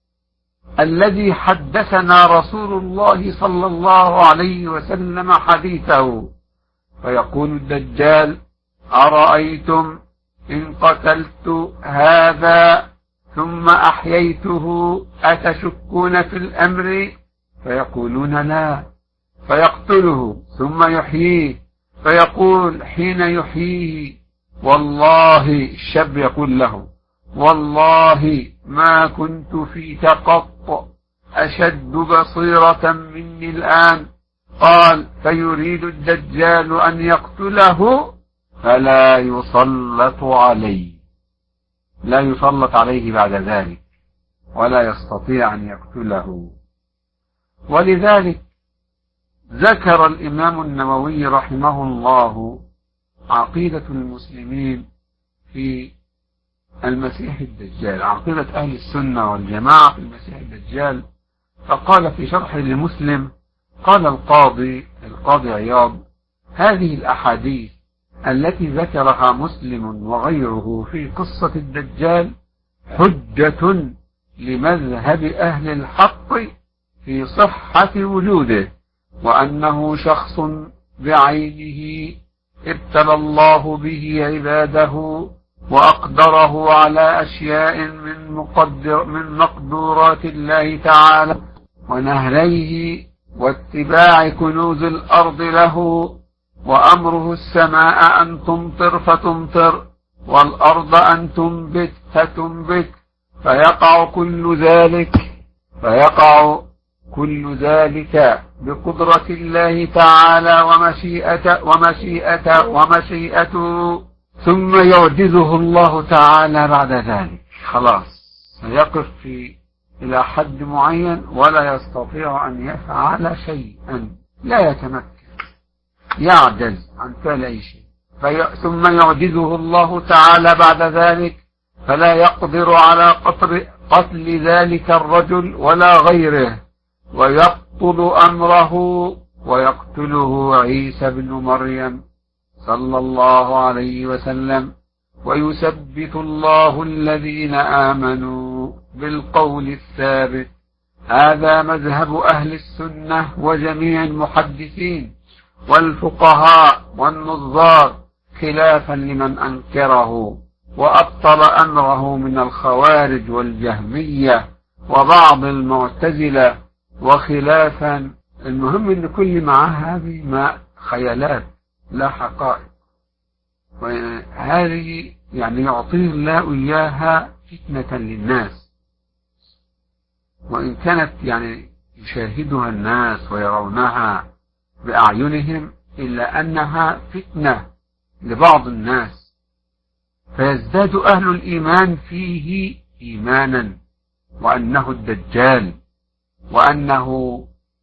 الذي حدثنا رسول الله صلى الله عليه وسلم حديثه. فيقول الدجال: أرأيتم إن قتلت هذا ثم أحييته أتشكون في الأمر؟ فيقولون: لا. فيقتله ثم يحييه، فيقول حين يحييه: والله، الشاب يقول له: والله ما كنت فيك قط أشد بصيرة مني الآن. قال: فيريد الدجال أن يقتله فلا يسلط عليه، لا يسلط عليه بعد ذلك، ولا يستطيع أن يقتله. ولذلك ذكر الإمام النووي رحمه الله عقيدة المسلمين في المسيح الدجال، عقيدة أهل السنة والجماعة في المسيح الدجال، فقال في شرح لمسلم: قال القاضي القاضي عياض: هذه الأحاديث التي ذكرها مسلم وغيره في قصة الدجال حجة لمذهب أهل الحق في صحة وجوده، وأنه شخص بعينه ابتلى الله به عباده وأقدره على أشياء من, مقدر من مقدورات الله تعالى ونهريه واتباع كنوز الأرض له، وأمره السماء أن تمطر فتمطر والأرض أن تنبت فتنبت، فيقع كل ذلك فيقع كل ذلك بقدرة الله تعالى ومشيئته ومشيئته ومشيئته، ثم يعجزه الله تعالى بعد ذلك. خلاص سيقف في إلى حد معين ولا يستطيع أن يفعل شيئا، لا يتمكن، يعجز عن فعل أي شيء. في... ثم يعجزه الله تعالى بعد ذلك، فلا يقدر على قتل, قتل ذلك الرجل ولا غيره، ويقتل أمره ويقتله عيسى بن مريم صلى الله عليه وسلم، ويثبت الله الذين آمنوا بالقول الثابت. هذا مذهب أهل السنة وجميع المحدثين والفقهاء والنظار، خلافا لمن أنكره وأبطل أمره من الخوارج والجهمية وبعض المعتزلة، وخلافا. المهم أن كل معه هذه ما خيالات لا حقائق، وهذه يعني يعطيه الله إياها فتنة للناس، وإن كانت يعني يشاهدها الناس ويرونها بأعينهم، إلا أنها فتنة لبعض الناس، فيزداد أهل الإيمان فيه إيمانا، وأنه الدجال، وأنه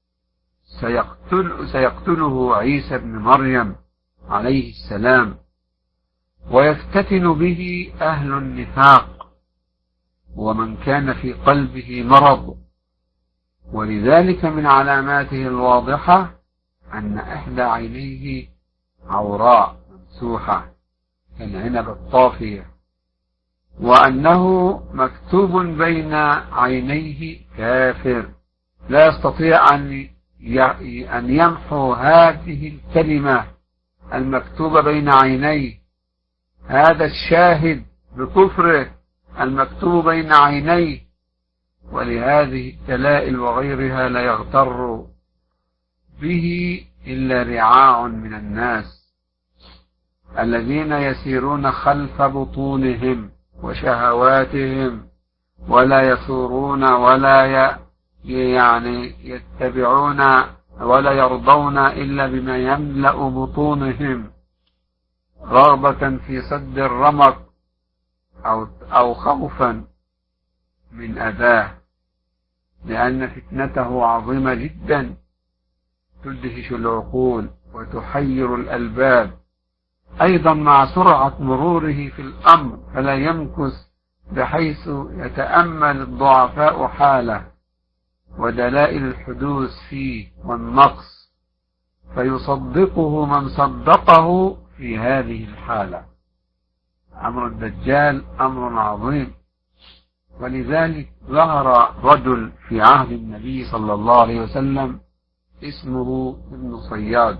سيقتل سيقتله عيسى بن مريم عليه السلام، ويفتتن به أهل النفاق ومن كان في قلبه مرض. ولذلك من علاماته الواضحة أن إحدى عينيه عوراء ممسوحة، كالعنب الطافية، وأنه مكتوب بين عينيه كافر لا يستطيع أن أن يمحو هذه الكلمة المكتوبة بين عينيه، هذا الشاهد بكفره المكتوب بين عينيه. ولهذه الدلائل وغيرها لا يغتر به إلا رعاع من الناس الذين يسيرون خلف بطونهم وشهواتهم، ولا يثورون ولا يعني يتبعون ولا يرضون إلا بما يملأ بطونهم رغبة في سد الرمق أو, أو خوفا من أذاه، لأن فتنته عظيمة جدا تدهش العقول وتحير الألباب، أيضا مع سرعة مروره في الأمر، فلا يمكث بحيث يتأمل الضعفاء حاله ودلائل الحدوث فيه والنقص، فيصدقه من صدقه في هذه الحالة. أمر الدجال أمر عظيم، ولذلك ظهر رجل في عهد النبي صلى الله عليه وسلم اسمه ابن صياد،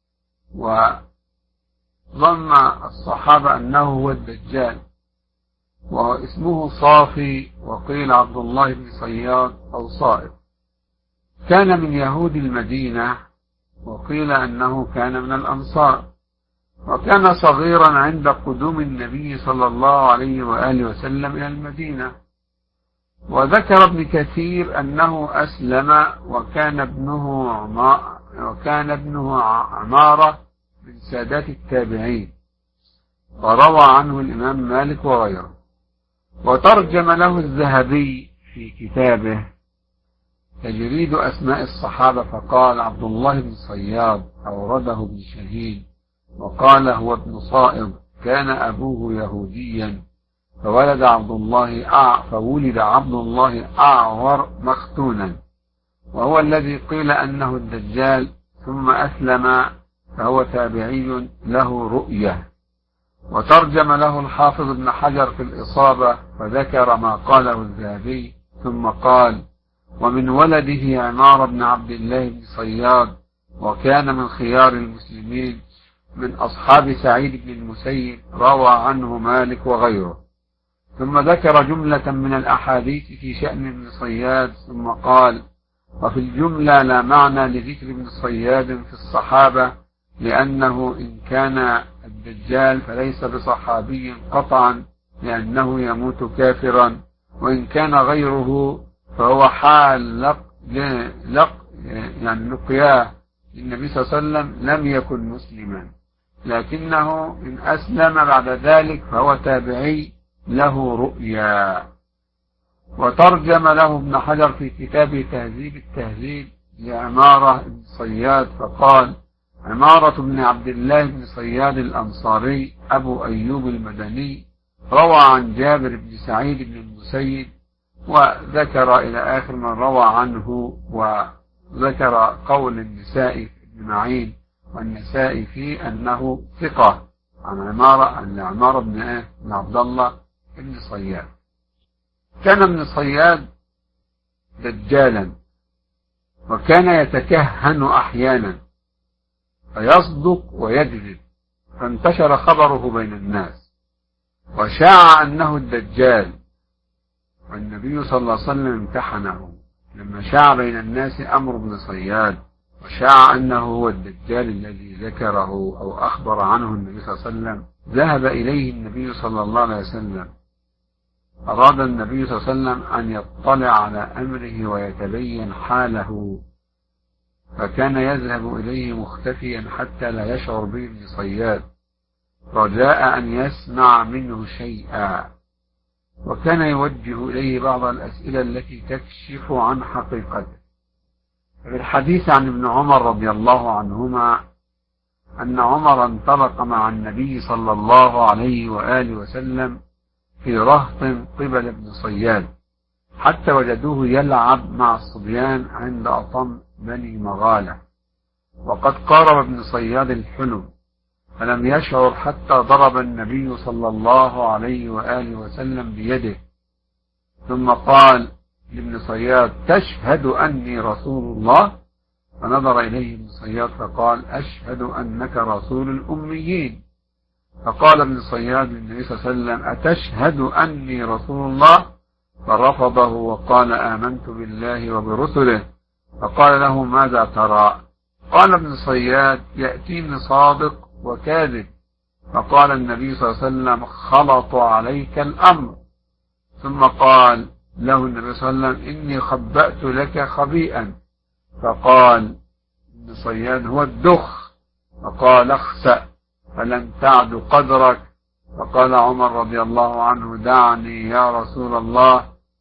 وظن الصحابة أنه هو الدجال، وهو اسمه صافي، وقيل عبد الله بن صياد أو صائب. كان من يهود المدينة، وقيل أنه كان من الأنصار، وكان صغيرا عند قدوم النبي صلى الله عليه وآله وسلم إلى المدينة. وذكر ابن كثير أنه أسلم، وكان ابنه عمارة وكان ابنه عمارة من سادات التابعين، وروى عنه الإمام مالك وغيره. وترجم له الذهبي في كتابه تجريد أسماء الصحابة فقال: عبد الله بن صياد أورده ابن شهيد، وقال هو ابن صائب، كان أبوه يهوديا، فولد عبد الله أع فولد عبد الله أعور مختونا، وهو الذي قيل أنه الدجال، ثم أسلم، فهو تابعي له رؤية. وترجم له الحافظ ابن حجر في الإصابة فذكر ما قاله الذهبي، ثم قال: ومن ولده عمار بن عبد الله بن صياد، وكان من خيار المسلمين من أصحاب سعيد بن المسيب، روى عنه مالك وغيره. ثم ذكر جملة من الأحاديث في شأن ابن صياد، ثم قال: وفي الجملة لا معنى لذكر ابن صياد في الصحابة، لأنه إن كان الدجال فليس بصحابي قطعا، لأنه يموت كافرا، وإن كان غيره فهو حال لق لق يعني لقياه النبي صلى الله عليه وسلم لم يكن مسلما، لكنه إن أسلم بعد ذلك فهو تابعي له رؤيا. وترجم له ابن حجر في كتاب تهذيب التهذيب لعمارة بن صياد فقال: عمارة بن عبد الله بن صياد الأنصاري أبو أيوب المدني، روى عن جابر بن سعيد بن المسيب، وذكر إلى آخر من روى عنه، وذكر قول النسائي بن معين والنسائي فيه أنه ثقة عن عمارة عن عمارة بن إيه بن عبد الله بن صياد. كان ابن صياد دجالا، وكان يتكهن أحيانا فيصدق ويكذب، فانتشر خبره بين الناس، وشاع أنه الدجال، والنبي صلى الله عليه وسلم امتحنه لما شاع بين الناس أمر ابن صياد، وشاع أنه هو الدجال الذي ذكره أو أخبر عنه النبي صلى الله عليه وسلم. ذهب إليه النبي صلى الله عليه وسلم، أراد النبي صلى الله عليه وسلم أن يطلع على أمره ويتبين حاله، فكان يذهب إليه مختفيا حتى لا يشعر به ابن صياد، رجاء أن يسمع منه شيئا، وكان يوجه إليه بعض الأسئلة التي تكشف عن حقيقته. في الحديث عن ابن عمر رضي الله عنهما أن عمر انطلق مع النبي صلى الله عليه وآله وسلم في رهط قبل ابن صياد، حتى وجدوه يلعب مع الصبيان عند أطم بني مغالة، وقد قارب ابن صياد الحلم، فلم يشعر حتى ضرب النبي صلى الله عليه وآله وسلم بيده، ثم قال لابن صياد: تشهد أني رسول الله؟ فنظر إليه ابن صياد فقال: أشهد أنك رسول الأميين. فقال ابن صياد للنبي صلى الله عليه وسلم: أتشهد أني رسول الله؟ فرفضه وقال: آمنت بالله وبرسله. فقال له: ماذا ترى؟ قال ابن صياد: يأتيني صادق وكاذب. فقال النبي صلى الله عليه وسلم: خلط عليك الأمر. ثم قال له النبي صلى الله عليه وسلم: إني خبأت لك خبيئا. فقال ابن صياد: هو الدخ. فقال: اخسأ فلن تعد قدرك. فقال عمر رضي الله عنه: دعني يا رسول الله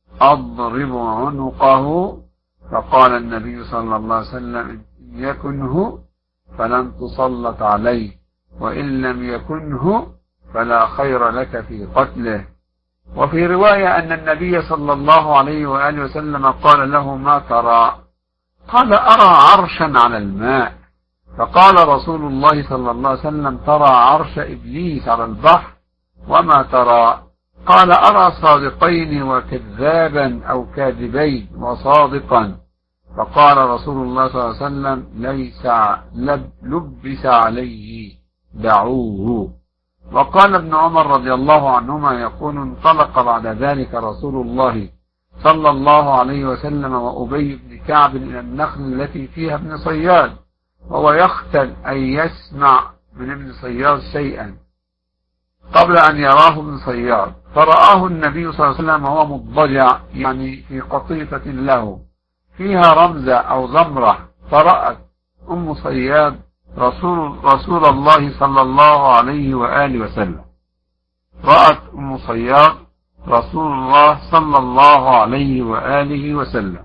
أضرب عنقه. فقال النبي صلى الله عليه وسلم: إن يكنه فلن تسلط عليه، وإن لم يكنه فلا خير لك في قتله. وفي رواية أن النبي صلى الله عليه وآله وسلم قال له: ما ترى؟ قال: أرى عرشا على الماء. فقال رسول الله صلى الله عليه وسلم: ترى عرش إبليس على البحر. وما ترى؟ قال: أرى صادقين وكذابا أو كاذبين وصادقا. فقال رسول الله صلى الله عليه وسلم: ليس لب لبس عليه، دعوه. وقال ابن عمر رضي الله عنهما يقول: انطلق بعد ذلك رسول الله صلى الله عليه وسلم وأبي بن كعب إلى النخل التي فيها ابن صياد، وهو يختل أن يسمع من ابن صياد شيئا قبل أن يراه ابن صياد. فرآه النبي صلى الله عليه وسلم وهو مضطجع، يعني في قطيفة له فيها رمزة أو زمرة. فرأت أم صياد رسول, رسول الله صلى الله عليه وآله وسلم رأت أم صياد رسول الله صلى الله عليه وآله وسلم.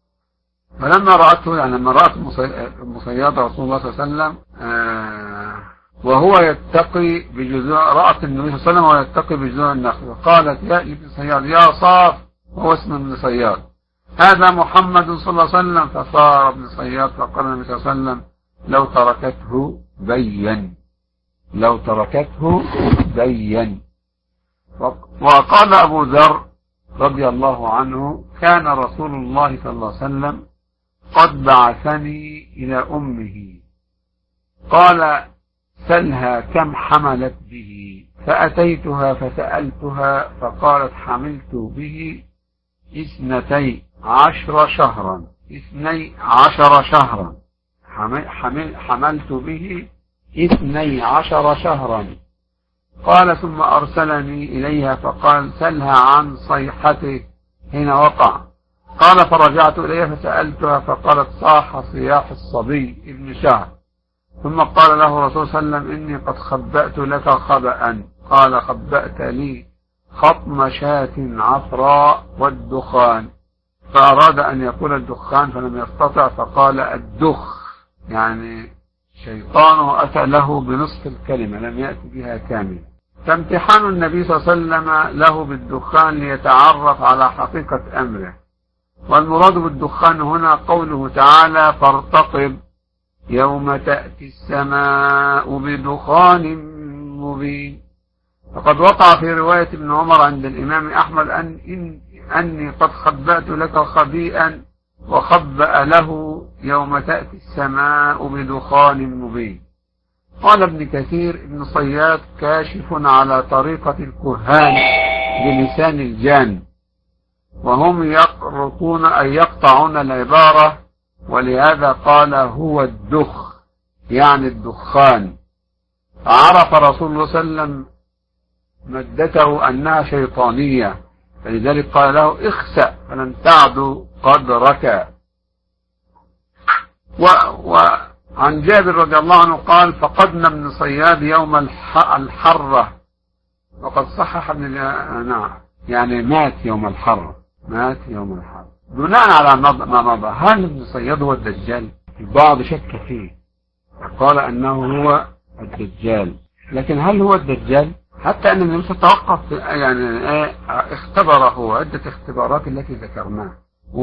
فلما رأته، يعني لما رأت أم صياد رسول الله صلى الله عليه وسلم آه وهو يتقي بجذوع، رأت النبي صلى الله عليه وسلم وهو يتقي بجذوع النخل، فقالت: يا ابن صياد، يا صاف، وهو اسم ابن صياد، هذا محمد صلى الله عليه وسلم. فصار ابن صياد فقال النبي صلى الله عليه وسلم: لو تركته بين، لو تركته بين. وقال أبو ذر رضي الله عنه: كان رسول الله صلى الله عليه وسلم قد بعثني إلى أمه، قال: سلها كم حملت به. فأتيتها فسألتها فقالت: حملت به اثنتي عشر شهرا، اثني عشر شهرا، حمل حملت به اثني عشر شهرا. قال: ثم أرسلني إليها فقال: سلها عن صيحته حين وقع. قال: فرجعت إليها فسألتها فقالت: صاح صياح الصبي ابن شهر. ثم قال له رسول صلى الله عليه وسلم: إني قد خبأت لك خبأ. قال: خبأت لي خطم شاة عفراء والدخان. فأراد أن يقول الدخان فلم يستطع، فقال: الدخ، يعني شيطانه أتى له بنصف الكلمة، لم يأتي بها كاملة. فامتحان النبي صلى الله عليه وسلم له بالدخان ليتعرف على حقيقة أمره. والمراد بالدخان هنا قوله تعالى: فارتقب يوم تأتي السماء بدخان مبين. فقد وقع في رواية ابن عمر عند الإمام أحمد أن إن أني قد خبأت لك خبيئا، وخبأ له يوم تأتي السماء بدخان مبين. قال ابن كثير: ابن صياد كاشف على طريقة الكهان بلسان الجان، وهم يقرطون أي يقطعون العبارة، ولهذا قال: هو الدخ، يعني الدخان. فعرف رسول الله صلى الله عليه وسلم مادته أنها شيطانية، فلذلك قال له: اخسأ فلن تعد قدرك. وعن جابر رضي الله عنه قال: فقدنا ابن صياد يوم الحرة، وقد صحح ابن نعم يعني مات يوم الحرة، مات يوم الحرة. بناء على ما مضى، هل ابن صياد هو الدجال؟ البعض شك فيه، قال أنه هو الدجال، لكن هل هو الدجال؟ حتى أن النبي توقف يعني اختبره عدة اختبارات التي ذكرناها.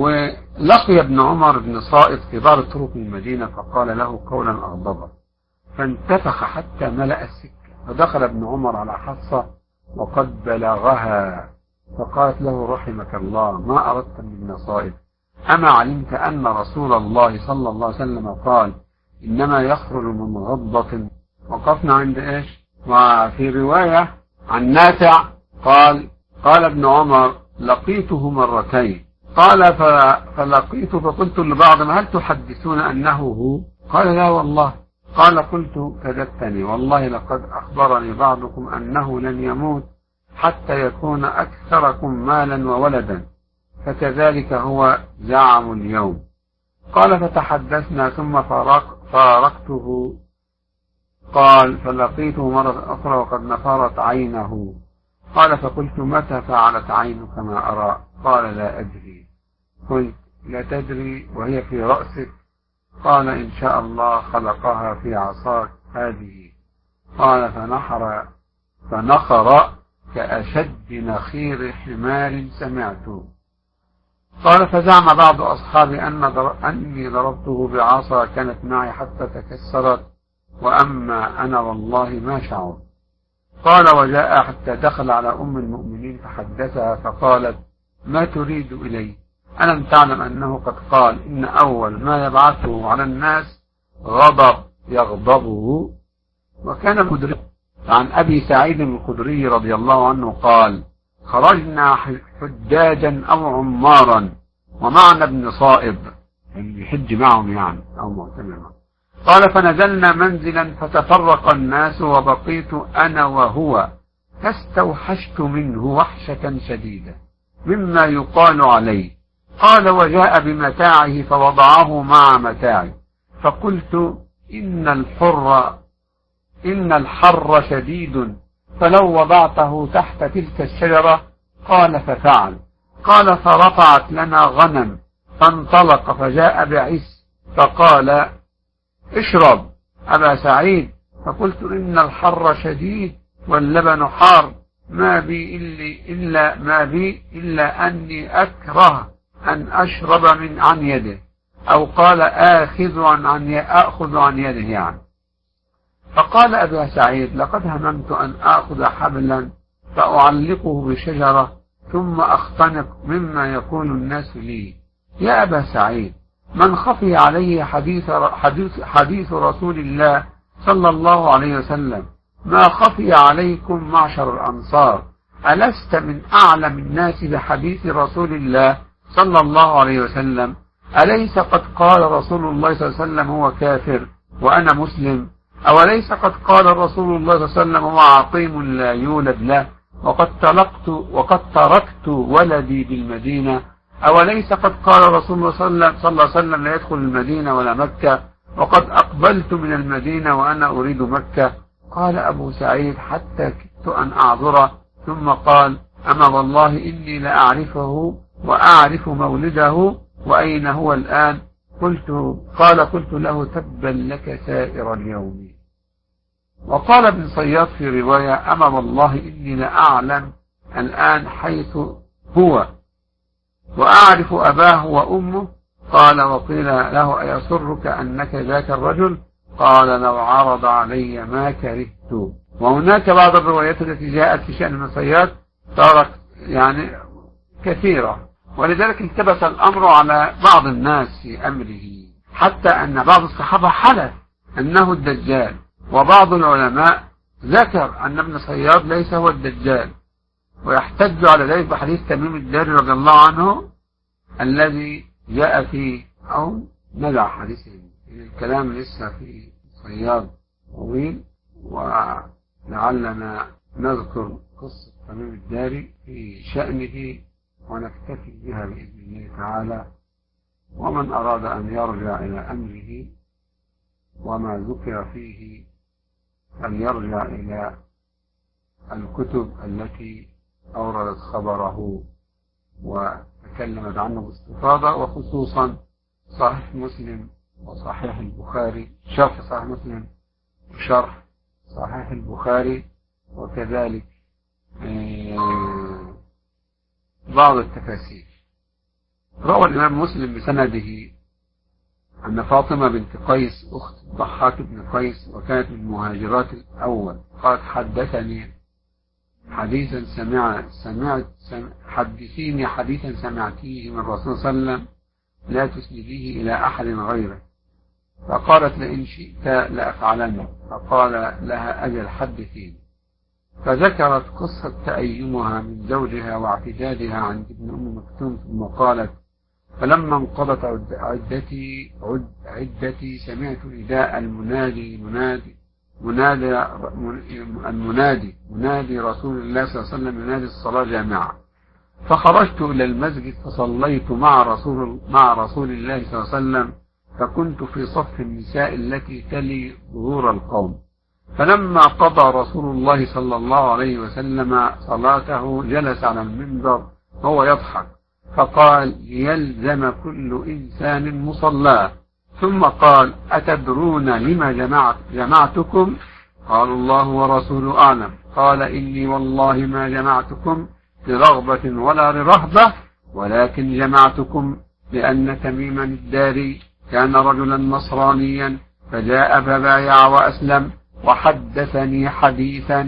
ولقي ابن عمر بن صائد في بعض طرق المدينة فقال له قولا أغضبه، فانتفخ حتى ملأ السكة، فدخل ابن عمر على حفصة وقد بلغها، فقالت له رحمك الله ما أردت من نصائب؟ أما علمت أن رسول الله صلى الله عليه وسلم قال إنما يخرج من غضبة. وقفنا عند إيش؟ وفي رواية عن نافع قال قال ابن عمر لقيته مرتين، قال فلقيته فقلت لبعضهم هل تحدثون أنه هو؟ قال لا والله. قال قلت كذبتني والله لقد أخبرني بعضكم أنه لن يموت حتى يكون أكثركم مالا وولدا، فكذلك هو زعم اليوم. قال فتحدثنا ثم فارق فارقته. قال فلقيته مرة أخرى وقد نفرت عينه. قال فقلت متى فعلت عينك ما أرى؟ قال لا أدري. قلت لا تدري وهي في رأسك؟ قال إن شاء الله خلقها في عصاك هذه. قال فنحر فنخر كأشد نخير حمار سمعته. قال فزعم بعض أصحابي أن أني ضربته بعصا كانت معي حتى تكسرت، وأما أنا والله ما شعر. قال وجاء حتى دخل على أم المؤمنين فحدثها فقالت ما تريد إليه؟ ألم تعلم أنه قد قال إن أول ما يبعثه على الناس غضب يغضبه؟ وكان الخدري عن أبي سعيد الخدري رضي الله عنه قال خرجنا حجاجا أو عمارا ومعنا ابن صائب، يعني يحج معهم يعني أو معتمر. قال فنزلنا منزلا فتفرق الناس وبقيت أنا وهو، فاستوحشت منه وحشة شديدة مما يقال عليه. قال وجاء بمتاعه فوضعه مع متاعي، فقلت إن الحر إن الحر شديد فلو وضعته تحت تلك الشجرة. قال ففعل. قال فرفعت لنا غنم فانطلق فجاء بعس فقال اشرب أبا سعيد. فقلت إن الحر شديد واللبن حار، ما بي إلا, إلا ما بي إلا أني أكره أن أشرب من عن يده، أو قال آخذ عن, عن أخذ عن يده يعني. فقال أبا سعيد لقد هممت أن آخذ حبلا فأعلقه بشجرة ثم أختنق مما يقول الناس لي. يا أبا سعيد من خفي عليه حديث, حديث, حديث رسول الله صلى الله عليه وسلم ما خفي عليكم معشر الأنصار، ألست من أعلم الناس بحديث رسول الله صلى الله عليه وسلم؟ أليس قد قال رسول الله صلى الله عليه وسلم هو كافر وأنا مسلم؟ أوليس قد قال رسول الله صلى الله عليه وسلم هو عقيم لا يولد له وقد تركت وقد تركت ولدي بالمدينة؟ أوليس قد قال رسول الله صلى الله عليه وسلم لا يدخل المدينة ولا مكة وقد أقبلت من المدينة وأنا أريد مكة؟ قال أبو سعيد حتى كدت أن أعذره، ثم قال أما والله إني لأعرفه وأعرف مولده وأين هو الآن. قلت قال قلت له تبا لك سائر اليوم. وقال ابن صياد في رواية أما والله إني لأعلم الآن حيث هو وأعرف أباه وأمه. قال وقيل له أيسرك أنك ذاك الرجل؟ قال لو عرض علي ما كرهت. وهناك بعض الروايات التي جاءت في شأن ابن صياد صارت يعني كثيرة، ولذلك التبس الأمر على بعض الناس في أمره، حتى أن بعض الصحابة حلف أنه الدجال، وبعض العلماء ذكر أن ابن صياد ليس هو الدجال، ويحتج على ذلك بحديث تميم الداري رضي الله عنه الذي جاء فيه أو نزع حديثه. الكلام لسه في صياد طويل، ولعلنا نذكر قصة تميم الداري في شأنه ونكتفي بها بإذن الله تعالى. ومن أراد أن يرجع إلى أمره وما ذكر فيه فليرجع إلى الكتب التي أوردت خبره وتكلمت عنه باستفاضة، وخصوصا صحيح مسلم وصحيح البخاري، شرح صحيح مسلم وشرح صحيح البخاري، وكذلك بعض التفاسير. روى الإمام مسلم بسنده أن فاطمة بنت قيس أخت الضحاك بن قيس وكانت من المهاجرات الأول قالت حدثني حديثا سمع سمعت سمع حدثيني حديثا سمعتيه من الرسول صلى الله عليه وسلم لا تسنديه إلى أحد غيره. فقالت لئن شئت لأفعلن. فقال لها أجل حدثيني. فذكرت قصة تأيمها من زوجها واعتدادها عند ابن أم مكتوم ثم قالت فلما انقضت عدتي عد عدتي سمعت نداء المنادي منادي منادي المنادي منادي رسول الله صلى الله عليه وسلم ينادي الصلاة جامعة. فخرجت إلى المسجد فصليت مع رسول مع رسول الله صلى الله عليه وسلم فكنت في صف النساء التي تلي ظهور القوم. فلما قضى رسول الله صلى الله عليه وسلم صلاته جلس على المنبر وهو يضحك فقال يلزم كل إنسان مصلاه. ثم قال أتدرون لما جمعت جمعتكم؟ قالوا الله ورسوله أعلم. قال إني والله ما جمعتكم لرغبة ولا لرهبة ولكن جمعتكم لأن تميما الداري كان رجلا نصرانيا فجاء فبايع وأسلم وحدثني حديثا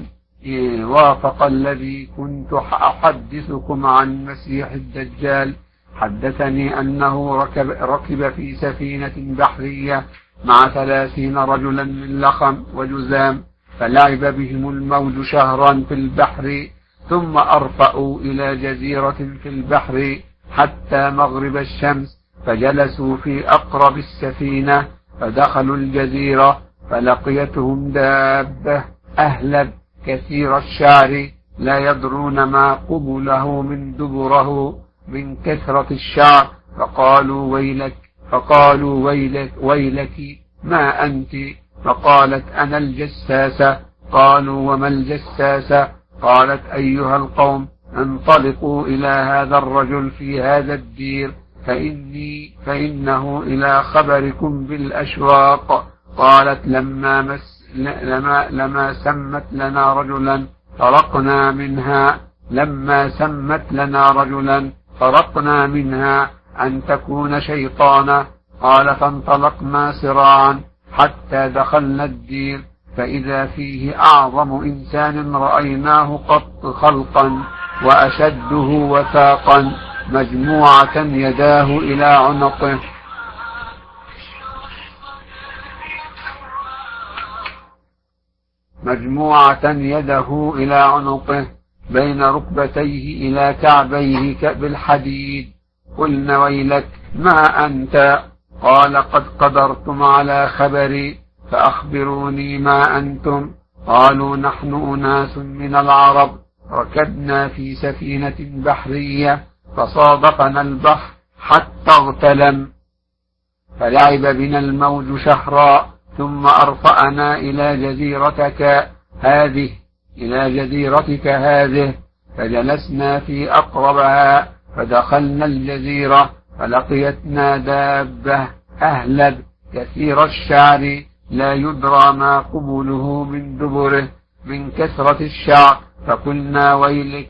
وافق الذي كنت أحدثكم عن المسيح الدجال. حدثني أنه ركب, ركب في سفينة بحرية مع ثلاثين رجلا من لخم وجزام فلعب بهم الموج شهرا في البحر ثم أرفأوا إلى جزيرة في البحر حتى مغرب الشمس فجلسوا في أقرب السفينة فدخلوا الجزيرة فلقيتهم دابة أهلب كثير الشعر لا يدرون ما قبله من دبره من كثرة الشعر فقالوا ويلك فقالوا ويلك ويلك ما أنت؟ فقالت أنا الجساسة. قالوا وما الجساسة؟ قالت أيها القوم انطلقوا إلى هذا الرجل في هذا الدير فإني فإنه إلى خبركم بالأشواق. قالت لما مس لما لما سمت لنا رجلا فرقنا منها لما سمت لنا رجلا فرقنا منها أن تكون شيطانا. قال فانطلقنا سراعا حتى دخلنا الدير فإذا فيه أعظم إنسان رأيناه قط خلقا وأشده وثاقا مجموعة يداه إلى عنقه مجموعة يده إلى عنقه بين ركبتيه إلى كعبيه بالحديد. قلنا ويلك ما أنت؟ قال قد قدرتم على خبري فأخبروني ما أنتم. قالوا نحن أناس من العرب ركبنا في سفينة بحرية فصادفنا البحر حتى اغتلم فلعب بنا الموج شهرا ثم أرفأنا إلى جزيرتك هذه إلى جزيرتك هذه فجلسنا في أقربها فدخلنا الجزيرة فلقيتنا دابة أهلب كثير الشعر لا يدرى ما قبله من دبره من كثرة الشعر فقلنا ويلك